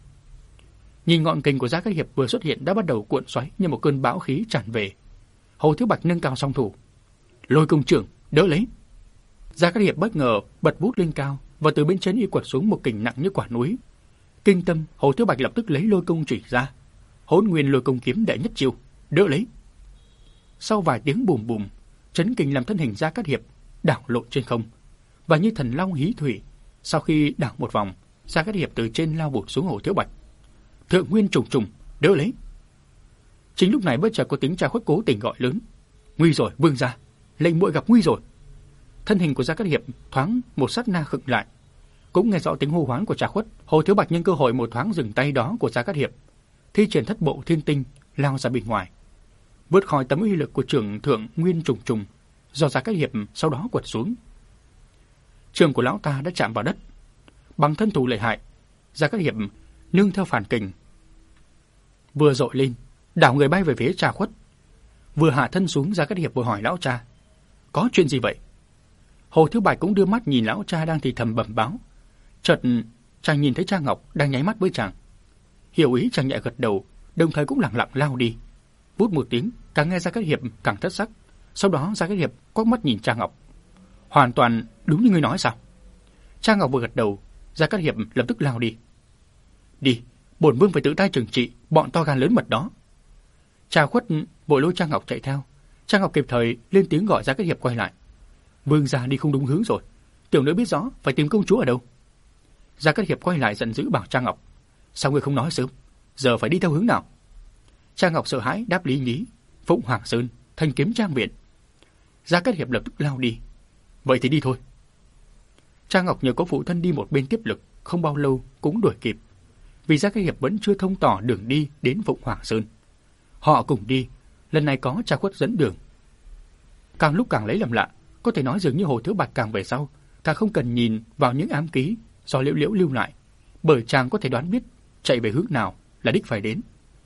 Nhìn ngọn kình của Gia Cát Hiệp vừa xuất hiện đã bắt đầu cuộn xoáy như một cơn bão khí tràn về. Hồ Thiếu Bạch nâng cao song thủ. Lôi công trưởng, đỡ lấy. Gia Cát Hiệp bất ngờ bật vút lên cao và từ bên chân y quật xuống một kình nặng như quả núi. Kinh tâm, Hồ Thiếu Bạch lập tức lấy lôi công chủy ra. Hỗn Nguyên lôi công kiếm đệ nhất chiêu, đỡ lấy. Sau vài tiếng bùm bùm, chấn kình làm thân hình Gia Cát Hiệp đảo lộn trên không, và như thần long hí thủy, sau khi đảo một vòng, Gia Cát Hiệp từ trên lao vụt xuống Hồ Thiếu Bạch. Thượng Nguyên trùng trùng, đỡ lấy. Chính lúc này bất chợt có tiếng Cha Khuất cố tình gọi lớn. Nguy rồi, vương gia, lệnh muội gặp nguy rồi. Thân hình của Gia Cát Hiệp thoáng một sát na khựng lại. Cũng nghe rõ tiếng hô hoán của Cha Khuất, Hồ Thiếu Bạch nhân cơ hội một thoáng dừng tay đó của Gia Cát Hiệp, thi triển thất bộ thiên tinh lao ra bên ngoài, vượt khỏi tấm uy lực của trưởng Thượng Nguyên trùng trùng do Gia Cát Hiệp sau đó quật xuống. Trường của lão ta đã chạm vào đất. Bằng thân thủ lợi hại, Gia Cát Hiệp nương theo phản kình vừa dội lên, đảo người bay về phía Cha Khuất. Vừa hạ thân xuống, Gia Cát Hiệp vừa hỏi lão cha: có chuyện gì vậy? Hồ Thiếu Bạch cũng đưa mắt nhìn lão cha đang thì thầm bẩm báo. Chợt chàng nhìn thấy Cha Ngọc đang nháy mắt với chàng. Hiểu ý, chàng nhẹ gật đầu, đồng thời cũng lẳng lặng lao đi. Vút một tiếng, càng nghe Gia Cát Hiệp càng thất sắc. Sau đó Gia Cát Hiệp quắc mắt nhìn Cha Ngọc. Hoàn toàn đúng như ngươi nói sao? Cha Ngọc vừa gật đầu, Gia Cát Hiệp lập tức lao đi. Đi, bổn vương phải tự tay trừng trị bọn to gan lớn mật đó. Cha Khuất vội lôi Cha Ngọc chạy theo. Cha Ngọc kịp thời lên tiếng gọi Gia Cát Hiệp quay lại. Vương gia đi không đúng hướng rồi, tiểu nữ biết rõ phải tìm công chúa ở đâu. Gia Cát Hiệp quay lại giận dữ bảo Cha Ngọc: sao ngươi không nói sớm, giờ phải đi theo hướng nào? Cha Ngọc sợ hãi đáp lý nhí: Phụng Hoàng Sơn, Thanh Kiếm Trang Viện. Gia Cát Hiệp lập tức lao đi. Vậy thì đi thôi. Cha Ngọc nhờ có phụ thân đi một bên tiếp lực, không bao lâu cũng đuổi kịp, vì Gia Cát Hiệp vẫn chưa thông tỏ đường đi đến Phụng Hoàng Sơn. Họ cùng đi, lần này có Cha Khuất dẫn đường. Càng lúc càng lấy làm lạ, có thể nói dường như Hồ Thiếu Bạch càng về sau, càng không cần nhìn vào những ám ký do Liễu Liễu lưu lại, bởi chàng có thể đoán biết chạy về hướng nào là đích phải đến.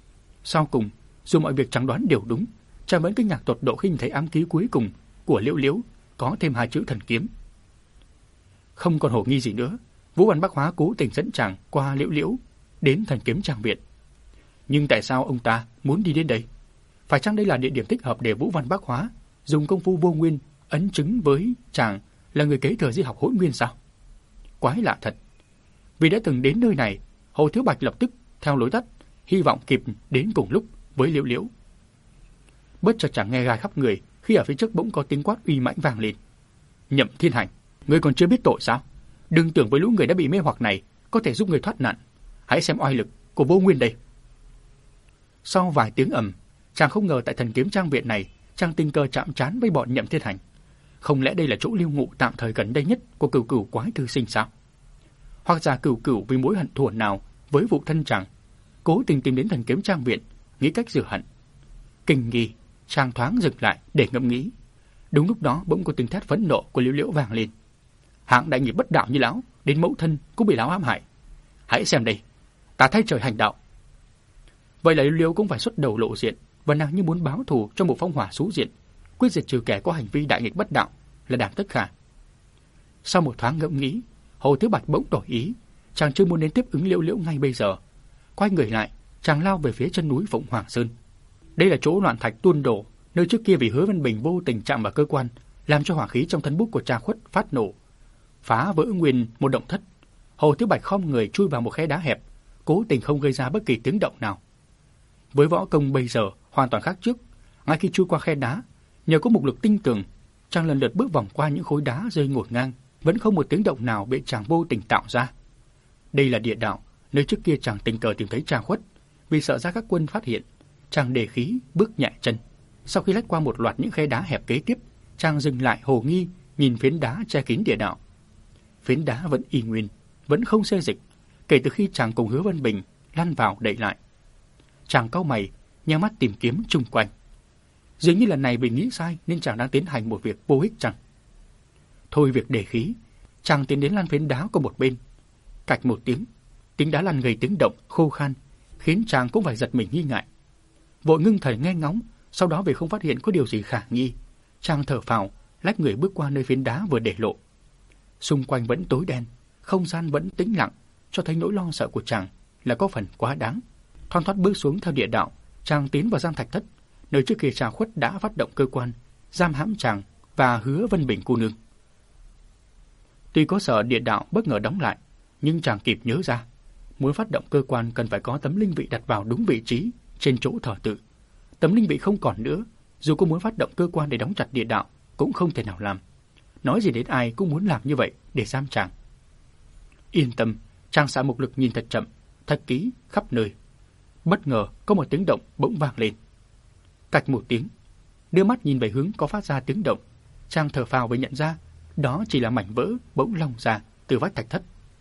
Sau cùng, dù mọi việc chàng đoán đều đúng, chàng vẫn kinh ngạc tột độ khi nhìn thấy ám ký cuối cùng của Liễu Liễu có thêm 2 chữ thần kiếm. Không còn hồ nghi gì nữa, Vũ Văn Bắc Hóa cố tình dẫn chàng qua Liễu Liễu đến thần kiếm trang viện. Nhưng tại sao ông ta muốn đi đến đây? Phải chăng đây là địa điểm thích hợp để Vũ Văn Bắc Hóa dùng công phu vô nguyên ấn chứng với chàng là người kế thừa di học Hỗn Nguyên sao? Quái lạ thật. Vì đã từng đến nơi này, Hồ Thiếu Bạch lập tức theo lối tắt, hy vọng kịp đến cùng lúc với Liễu Liễu. Bất chợt chàng nghe gai khắp người khi ở phía trước bỗng có tiếng quát uy mãnh vang lên. Nhậm Thiên Hành, ngươi còn chưa biết tội sao? Đừng tưởng với lũ người đã bị mê hoặc này có thể giúp người thoát nạn. Hãy xem oai lực của Vô Nguyên đây. Sau vài tiếng ầm, chàng không ngờ tại thần kiếm trang viện này, chàng tình cờ chạm trán với bọn Nhậm Thiên Hành. Không lẽ đây là chỗ lưu ngụ tạm thời gần đây nhất của Cửu Cửu quái thư sinh sao? Hoặc giả Cửu Cửu vì mối hận thù nào với vụ thân chàng, cố tình tìm đến thần kiếm trang viện, nghĩ cách rửa hận. Kinh nghi, chàng thoáng dừng lại để ngẫm nghĩ. Đúng lúc đó bỗng có tiếng thét phẫn nộ của Liễu Liễu vang lên. Hạng đại nghiệp bất đạo như lão, đến mẫu thân cũng bị lão hãm hại. Hãy xem đây, ta thay trời hành đạo. Vậy là Liễu Liễu cũng phải xuất đầu lộ diện, và nàng như muốn báo thù cho một phong hỏa xú diện, quyết diệt trừ kẻ có hành vi đại nghịch bất đạo là Đàm Tất Khả. Sau một thoáng ngẫm nghĩ, Hồ Thiếu Bạch bỗng đổi ý, chàng chưa muốn đến tiếp ứng Liễu Liễu ngay bây giờ. Quay người lại, chàng lao về phía chân núi Phụng Hoàng Sơn. Đây là chỗ loạn thạch tuôn đổ, nơi trước kia vì Hứa Văn Bình vô tình chạm vào cơ quan, làm cho hỏa khí trong thân bút của Tra Khuất phát nổ, phá vỡ nguyên một động thất. Hồ Thiếu Bạch khom người chui vào một khe đá hẹp, cố tình không gây ra bất kỳ tiếng động nào. Với võ công bây giờ hoàn toàn khác trước, ngay khi chui qua khe đá, nhờ có một lực tinh tường, chàng lần lượt bước vòng qua những khối đá rơi ngổn ngang, vẫn không một tiếng động nào bị chàng vô tình tạo ra. Đây là địa đạo, nơi trước kia chàng tình cờ tìm thấy Tra Khuất, vì sợ ra các quân phát hiện, chàng đề khí bước nhẹ chân. Sau khi lách qua một loạt những khe đá hẹp kế tiếp, chàng dừng lại hồ nghi nhìn phiến đá che kín địa đạo. Phiến đá vẫn y nguyên, vẫn không xê dịch, kể từ khi chàng cùng Hứa Văn Bình lăn vào đậy lại. Chàng cau mày, nhắm mắt tìm kiếm chung quanh. Dường như lần này vì nghĩ sai nên chàng đang tiến hành một việc vô ích chăng? Thôi việc đề khí, chàng tiến đến lăn phiến đá của một bên. Cạch một tiếng đá lăn gây tiếng động khô khan, khiến chàng cũng phải giật mình nghi ngại. Vội ngưng thần nghe ngóng, sau đó vì không phát hiện có điều gì khả nghi, chàng thở phào, lách người bước qua nơi phiến đá vừa để lộ. Xung quanh vẫn tối đen, không gian vẫn tĩnh lặng, cho thấy nỗi lo sợ của chàng là có phần quá đáng. Thoăn thoắt bước xuống theo địa đạo, chàng tiến vào gian thạch thất, nơi trước kia Tra Khuất đã phát động cơ quan giam hãm chàng và Hứa Văn Bình cô nương. Tuy có sợ địa đạo bất ngờ đóng lại, nhưng chàng kịp nhớ ra, muốn phát động cơ quan cần phải có tấm linh vị đặt vào đúng vị trí trên chỗ thờ tự. Tấm linh vị không còn nữa, dù có muốn phát động cơ quan để đóng chặt địa đạo cũng không thể nào làm. Nói gì đến ai cũng muốn làm như vậy để giam chàng. Yên tâm, chàng xạ mục lực nhìn thật chậm, thật kỹ khắp nơi. Bất ngờ có một tiếng động bỗng vang lên. Cạch một tiếng, đưa mắt nhìn về hướng có phát ra tiếng động, chàng thở phào vì nhận ra đó chỉ là mảnh vỡ bỗng long ra từ vách thạch thất.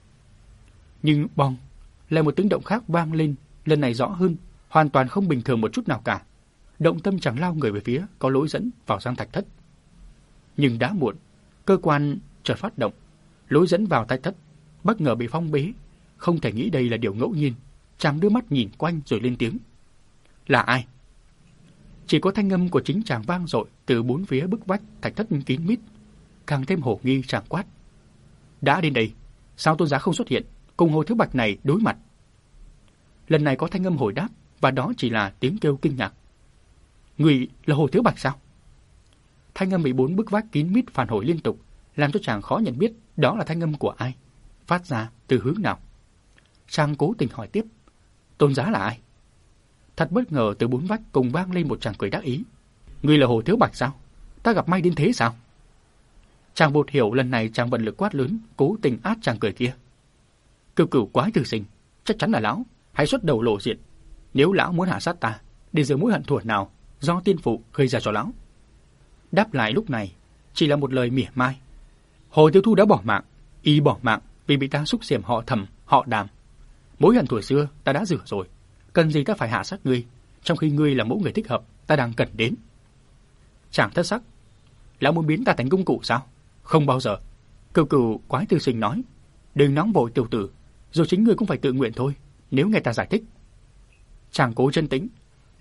Nhưng bong, lại một tiếng động khác vang lên, lần này rõ hơn, hoàn toàn không bình thường một chút nào cả. Động tâm chàng lao người về phía có lối dẫn vào gian thạch thất. Nhưng đã muộn, cơ quan chợt phát động, lối dẫn vào thạch thất bất ngờ bị phong bế. Không thể nghĩ đây là điều ngẫu nhiên, chàng đưa mắt nhìn quanh rồi lên tiếng. Là ai? Chỉ có thanh âm của chính chàng vang dội từ bốn phía bức vách thạch thất kín mít. Càng thêm hổ nghi, chàng quát. Đã đến đây, sao Tôn giá không xuất hiện cùng Hồ Thiếu Bạch này đối mặt? Lần này có thanh âm hồi đáp, và đó chỉ là tiếng kêu kinh ngạc. Người là Hồ Thiếu Bạch sao? Thanh âm bị bốn bức vách kín mít phản hồi liên tục, làm cho chàng khó nhận biết đó là thanh âm của ai, phát ra từ hướng nào. Chàng cố tình hỏi tiếp. Tôn giá là ai? Thật bất ngờ, từ bốn vách cùng vang lên một tràng cười đắc ý. Người là Hồ Thiếu Bạch sao? Ta gặp may đến thế sao? Chàng bột hiểu lần này chàng vận lực quát lớn, cố tình át chàng cười kia. Cửu Cửu quái thư sinh, chắc chắn là lão, hãy xuất đầu lộ diện. Nếu lão muốn hạ sát ta, để rửa mối hận thù nào do tiên phụ gây ra cho lão. Đáp lại lúc này chỉ là một lời mỉa mai. Hồ Tiêu Thu đã bỏ mạng, y bỏ mạng vì bị ta xúc xẻm họ Thẩm, họ Đàm. Mối hận thù xưa ta đã rửa rồi, cần gì ta phải hạ sát ngươi, trong khi ngươi là mẫu người thích hợp ta đang cần đến. Chàng thất sắc. Lão muốn biến ta thành công cụ sao? Không bao giờ. Cửu Cửu quái thư sinh nói. Đừng nóng vội tiểu tử, rồi chính ngươi cũng phải tự nguyện thôi, nếu nghe ta giải thích. Chàng cố chân tĩnh,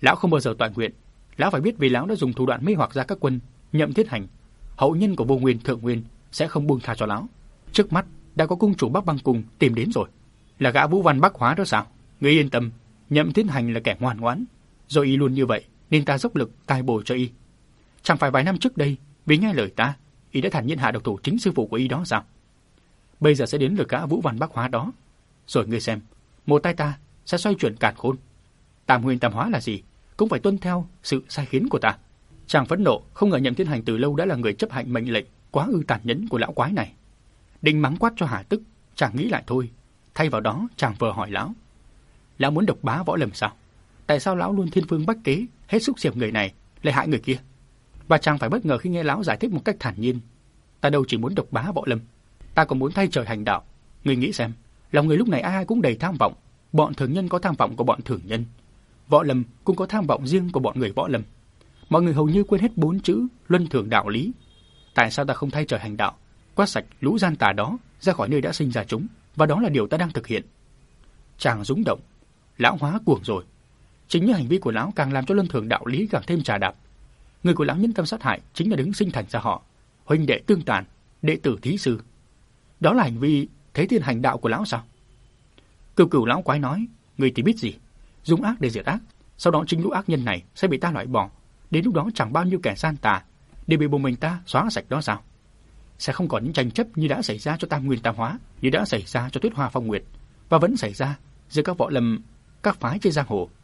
Lão không bao giờ toại nguyện. Lão phải biết vì lão đã dùng thủ đoạn mê hoặc ra các quân Nhậm Thiết Hành, hậu nhân của Vô Nguyên Thượng Nguyên sẽ không buông tha cho lão. Trước mắt đã có cung chủ Bắc Băng Cung tìm đến rồi. Là gã Vũ Văn Bắc Hóa đó sao? Ngươi yên tâm, Nhậm Thiết Hành là kẻ ngoan ngoãn, do y luôn như vậy nên ta dốc lực tài bồi cho y. Chẳng phải vài năm trước đây vì nghe lời ta, y đã thản nhiên hạ độc thủ chính sư phụ của y đó sao? Bây giờ sẽ đến lượt gã Vũ Văn Bắc Hóa đó. Rồi ngươi xem, một tay ta sẽ xoay chuyển càn khôn. Tam Nguyên Tam Hóa là gì? Cũng phải tuân theo sự sai khiến của ta. Chàng phẫn nộ, không ngờ Nhậm Thiên Hành từ lâu đã là người chấp hành mệnh lệnh quá ư tàn nhẫn của lão quái này. Định mắng quát cho hả tức, chàng nghĩ lại thôi. Thay vào đó, chàng vừa hỏi lão: lão muốn độc bá Võ Lâm sao? Tại sao lão luôn thiên phương bách kế, hết sức xiềm người này, lại hại người kia? Và chàng phải bất ngờ khi nghe lão giải thích một cách thản nhiên: ta đâu chỉ muốn độc bá Võ Lâm, ta còn muốn thay trời hành đạo. Ngươi nghĩ xem, lòng người lúc này ai ai cũng đầy tham vọng. Bọn thường nhân có tham vọng của bọn thường nhân, Võ Lâm cũng có tham vọng riêng của bọn người Võ Lâm. Mọi người hầu như quên hết 4 chữ luân thường đạo lý. Tại sao ta không thay trời hành đạo, quát sạch lũ gian tà đó ra khỏi nơi đã sinh ra chúng, và đó là điều ta đang thực hiện. Chàng rúng động, lão hóa cuồng rồi. Chính những hành vi của lão càng làm cho luân thường đạo lý càng thêm trà đạp. Người của lão nhân tâm sát hại chính là đứng sinh thành ra họ, huynh đệ tương tàn, đệ tử thí sư. Đó là hành vi thế thiên hành đạo của lão sao? Cửu Cửu lão quái nói: người thì biết gì? Dùng ác để diệt ác, sau đó chính lũ ác nhân này sẽ bị ta loại bỏ. Đến lúc đó chẳng bao nhiêu kẻ gian tà đều bị một mình ta xóa sạch đó sao? Sẽ không còn những tranh chấp như đã xảy ra cho Tam Nguyên Tam Hóa, như đã xảy ra cho Tuyết Hoa Phong Nguyệt, và vẫn xảy ra giữa các võ lâm, các phái trên giang hồ.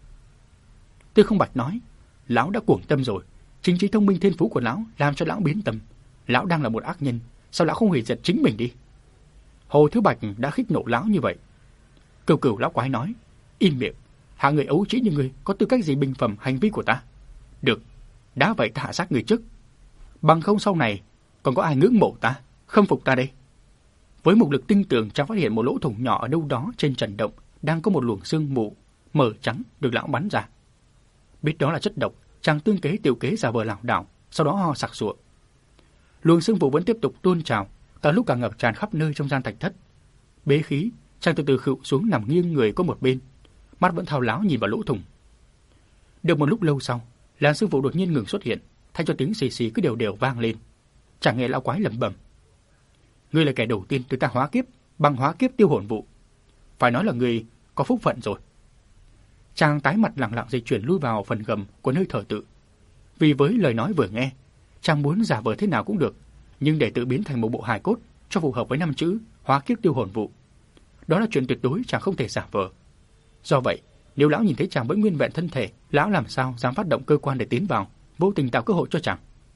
Tư Không Bạch nói: lão đã cuồng tâm rồi. Chính trí thông minh thiên phú của lão làm cho lão biến tâm. Lão đang là một ác nhân, sao lão không hủy diệt chính mình đi? Hồ Thiếu Bạch đã khích nộ lão như vậy. Cửu Cửu lão quái nói: im miệng, hạ người ấu trĩ như ngươi có tư cách gì bình phẩm hành vi của ta? Được, đã vậy ta hạ sát người trước, bằng không sau này còn có ai ngưỡng mộ ta, khâm phục ta đây? Với mục lực tinh tường, chàng phát hiện một lỗ thủng nhỏ ở đâu đó trên trần động đang có một luồng sương mù mờ trắng được lão bắn ra. Biết đó là chất độc, chàng tương kế tiểu kế giả vờ lảo đảo, sau đó ho sặc sụa. Luồng sương mù vẫn tiếp tục tuôn trào, càng lúc càng ngập tràn khắp nơi trong gian thạch thất. Bế khí, chàng từ từ khựu xuống nằm nghiêng người qua một bên, mắt vẫn thao láo nhìn vào lỗ thủng. Được một lúc lâu sau, làn sương mù đột nhiên ngừng xuất hiện, thay cho tiếng xì xì cứ đều đều vang lên. Chàng nghe lão quái lẩm bẩm: ngươi là kẻ đầu tiên từ ta hóa kiếp bằng hóa kiếp tiêu hồn vụ, phải nói là ngươi có phúc phận rồi. Chàng tái mặt lặng lặng di chuyển lui vào phần gầm của nơi thờ tự. Vì với lời nói vừa nghe, chàng muốn giả vờ thế nào cũng được, nhưng để tự biến thành một bộ hài cốt cho phù hợp với 5 chữ hóa kiếp tiêu hồn vụ, đó là chuyện tuyệt đối chàng không thể giả vờ. Do vậy, nếu lão nhìn thấy chàng vẫn nguyên vẹn thân thể, lão làm sao dám phát động cơ quan để tiến vào, vô tình tạo cơ hội cho chàng.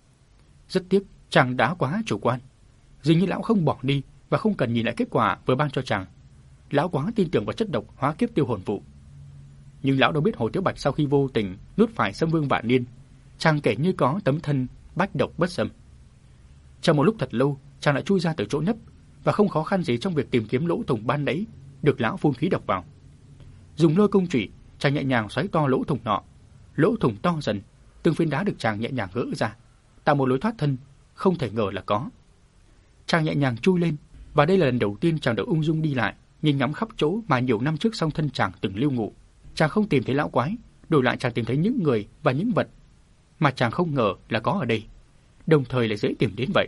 Rất tiếc, chàng đã quá chủ quan. Dường như lão không bỏ đi và không cần nhìn lại kết quả vừa ban cho chàng. Lão quá tin tưởng vào chất độc hóa kiếp tiêu hồn vụ. Nhưng lão đâu biết Hồ Thiếu Bạch sau khi vô tình nuốt phải Sâm Vương Vạn Niên, chàng kể như có tấm thân bách độc bất xâm. Trong một lúc thật lâu, chàng lại chui ra từ chỗ nấp và không khó khăn gì trong việc tìm kiếm lỗ thủng ban nãy được lão phun khí độc vào. Dùng lôi công chủy, chàng nhẹ nhàng xoáy to lỗ thủng nọ. Lỗ thủng to dần, từng phiến đá được chàng nhẹ nhàng gỡ ra, tạo một lối thoát thân không thể ngờ là có. Chàng nhẹ nhàng chui lên, và đây là lần đầu tiên chàng được ung dung đi lại, nhìn ngắm khắp chỗ mà nhiều năm trước song thân chàng từng lưu ngụ. Chàng không tìm thấy lão quái, đổi lại chàng tìm thấy những người và những vật mà chàng không ngờ là có ở đây, đồng thời lại dễ tìm đến vậy.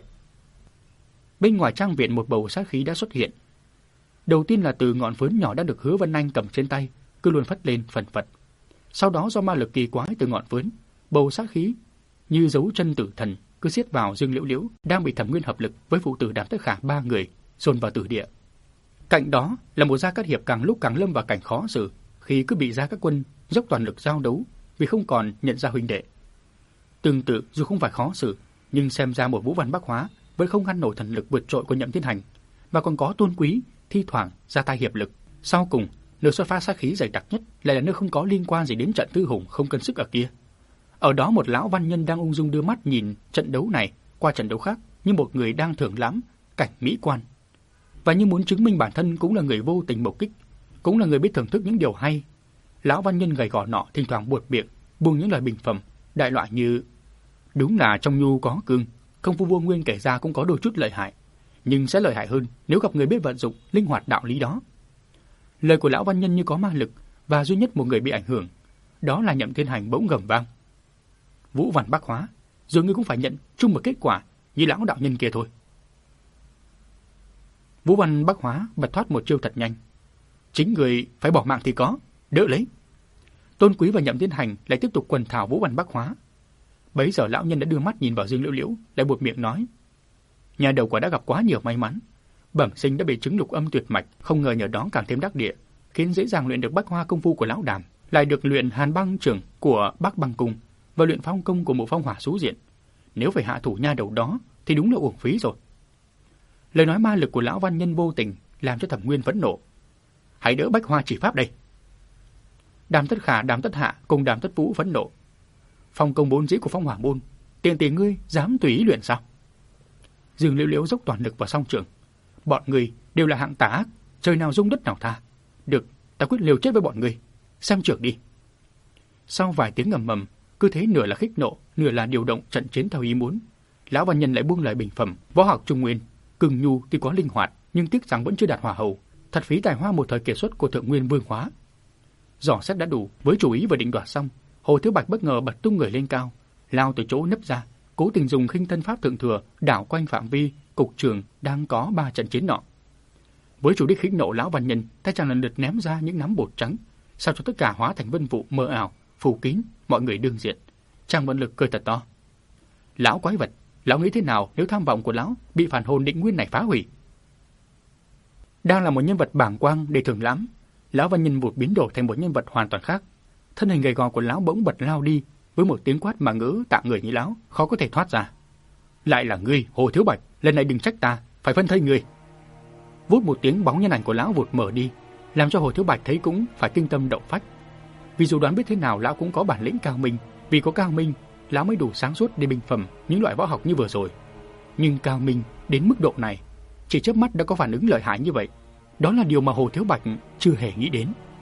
Bên ngoài trang viện một bầu sát khí đã xuất hiện. Đầu tiên là từ ngọn phướn nhỏ đã được Hứa Vân Anh cầm trên tay, cứ luôn phất lên phần phật. Sau đó do ma lực kỳ quái từ ngọn phướn, bầu sát khí như dấu chân tử thần cứ siết vào Dương Liễu Liễu đang bị Thẩm Nguyên hợp lực với phụ tử Đàm Tất Khả 3 người dồn vào tử địa. Cạnh đó là một Gia Cát Hiệp càng lúc càng lâm vào cảnh khó xử khi cứ bị Gia Cát Quân dốc toàn lực giao đấu vì không còn nhận ra huynh đệ. Tương tự, dù không phải khó xử, nhưng xem ra một Vũ Văn Bắc Hóa vẫn không ngăn nổi thần lực vượt trội của Nhậm Thiên Hành, và còn có Tôn Quý thi thoảng ra tay hiệp lực. Sau cùng, nơi xuất phát sát khí dày đặc nhất lại là nơi không có liên quan gì đến trận Tư Hùng không cân sức ở kia. Ở đó một lão văn nhân đang ung dung đưa mắt nhìn trận đấu này qua trận đấu khác, như một người đang thưởng lãm cảnh mỹ quan, và như muốn chứng minh bản thân cũng là người vô tình mộc kích, cũng là người biết thưởng thức những điều hay. Lão văn nhân gầy gò nọ thỉnh thoảng buột miệng buông những lời bình phẩm đại loại như: đúng là trong nhu có cương, công phu Vô Nguyên kể ra cũng có đôi chút lợi hại, nhưng sẽ lợi hại hơn nếu gặp người biết vận dụng linh hoạt đạo lý đó. Lời của lão văn nhân như có ma lực, và duy nhất một người bị ảnh hưởng, đó là Nhậm Thiên Hành bỗng gầm vang: Vũ Văn Bắc Hóa, rồi ngươi cũng phải nhận chung một kết quả như lão đạo nhân kia thôi. Vũ Văn Bắc Hóa bật thoát một chiêu thật nhanh: Chính người phải bỏ mạng thì có, đỡ lấy. Tôn Quý và Nhậm Thiên Hành lại tiếp tục quần thảo Vũ Văn Bắc Hóa. Bấy giờ lão nhân đã đưa mắt nhìn vào Dương Liễu Liễu, lại buột miệng nói: Nhà đầu quả đã gặp quá nhiều may mắn, bẩm sinh đã bị chứng lục âm tuyệt mạch, không ngờ nhờ đó càng thêm đắc địa, khiến dễ dàng luyện được Bách Hoa công phu của lão Đàm, lại được luyện Hàn Băng trưởng của Bắc Băng cung và luyện phong công của Mộ Phong Hỏa Sú Diện. Nếu phải hạ thủ nha đầu đó thì đúng là uổng phí rồi. Lời nói ma lực của lão văn nhân vô tình làm cho Thẩm Nguyên phẫn nộ: Hãy đỡ Bách Hoa chỉ pháp đây. Đàm Tất Khả, Đàm Tất Hạ cùng Đàm Tất Vũ phẫn nộ: Phong công bốn dĩ của Phong Hỏa môn, tiền tỷ ngươi dám tùy ý luyện sao? Dương Liễu Liễu dốc toàn lực vào song trường: Bọn ngươi đều là hạng tà ác, trời nào dung đất nào tha. Được, ta quyết liều chết với bọn ngươi, xem trưởng đi. Sau vài tiếng ầm ầm, cứ thế nửa là khích nộ, nửa là điều động trận chiến theo ý muốn, lão văn nhân lại buông lời bình phẩm võ học trung nguyên, cường nhu tuy có linh hoạt, nhưng tiếc rằng vẫn chưa đạt hỏa hầu, thật phí tài hoa một thời kiệt xuất của thượng nguyên vương hóa. Dò xét đã đủ, với chủ ý và định đoạt xong, Hồ Thiếu Bạch bất ngờ bật tung người lên cao, lao từ chỗ nấp ra, cố tình dùng khinh thân pháp thượng thừa đảo quanh phạm vi cục trường đang có 3 trận chiến nọ. Với chủ đích khích nộ lão văn nhân, ta chàng lần lượt ném ra những nắm bột trắng, sao cho tất cả hóa thành vân vụ mờ ảo, phủ kín mọi người đương diện. Chàng vận lực cười thật to: Lão quái vật, lão nghĩ thế nào nếu tham vọng của lão bị phản hồn định nguyên này phá hủy? Đang là một nhân vật bảng quang để thưởng lãm, lão văn nhân vụt biến đổi thành một nhân vật hoàn toàn khác. Thân hình gầy gò của lão bỗng bật lao đi với một tiếng quát mà ngữ tạng người như lão khó có thể thoát ra: Lại là ngươi, Hồ Thiếu Bạch, lần này đừng trách ta, phải phân thây ngươi. Vút một tiếng, bóng nhân ảnh của lão vụt mở đi, làm cho Hồ Thiếu Bạch thấy cũng phải kinh tâm động phách. Vì dù đoán biết thế nào lão cũng có bản lĩnh cao minh, vì có cao minh, lão mới đủ sáng suốt để bình phẩm những loại võ học như vừa rồi. Nhưng cao minh đến mức độ này, chỉ chớp mắt đã có phản ứng lợi hại như vậy, đó là điều mà Hồ Thiếu Bạch chưa hề nghĩ đến.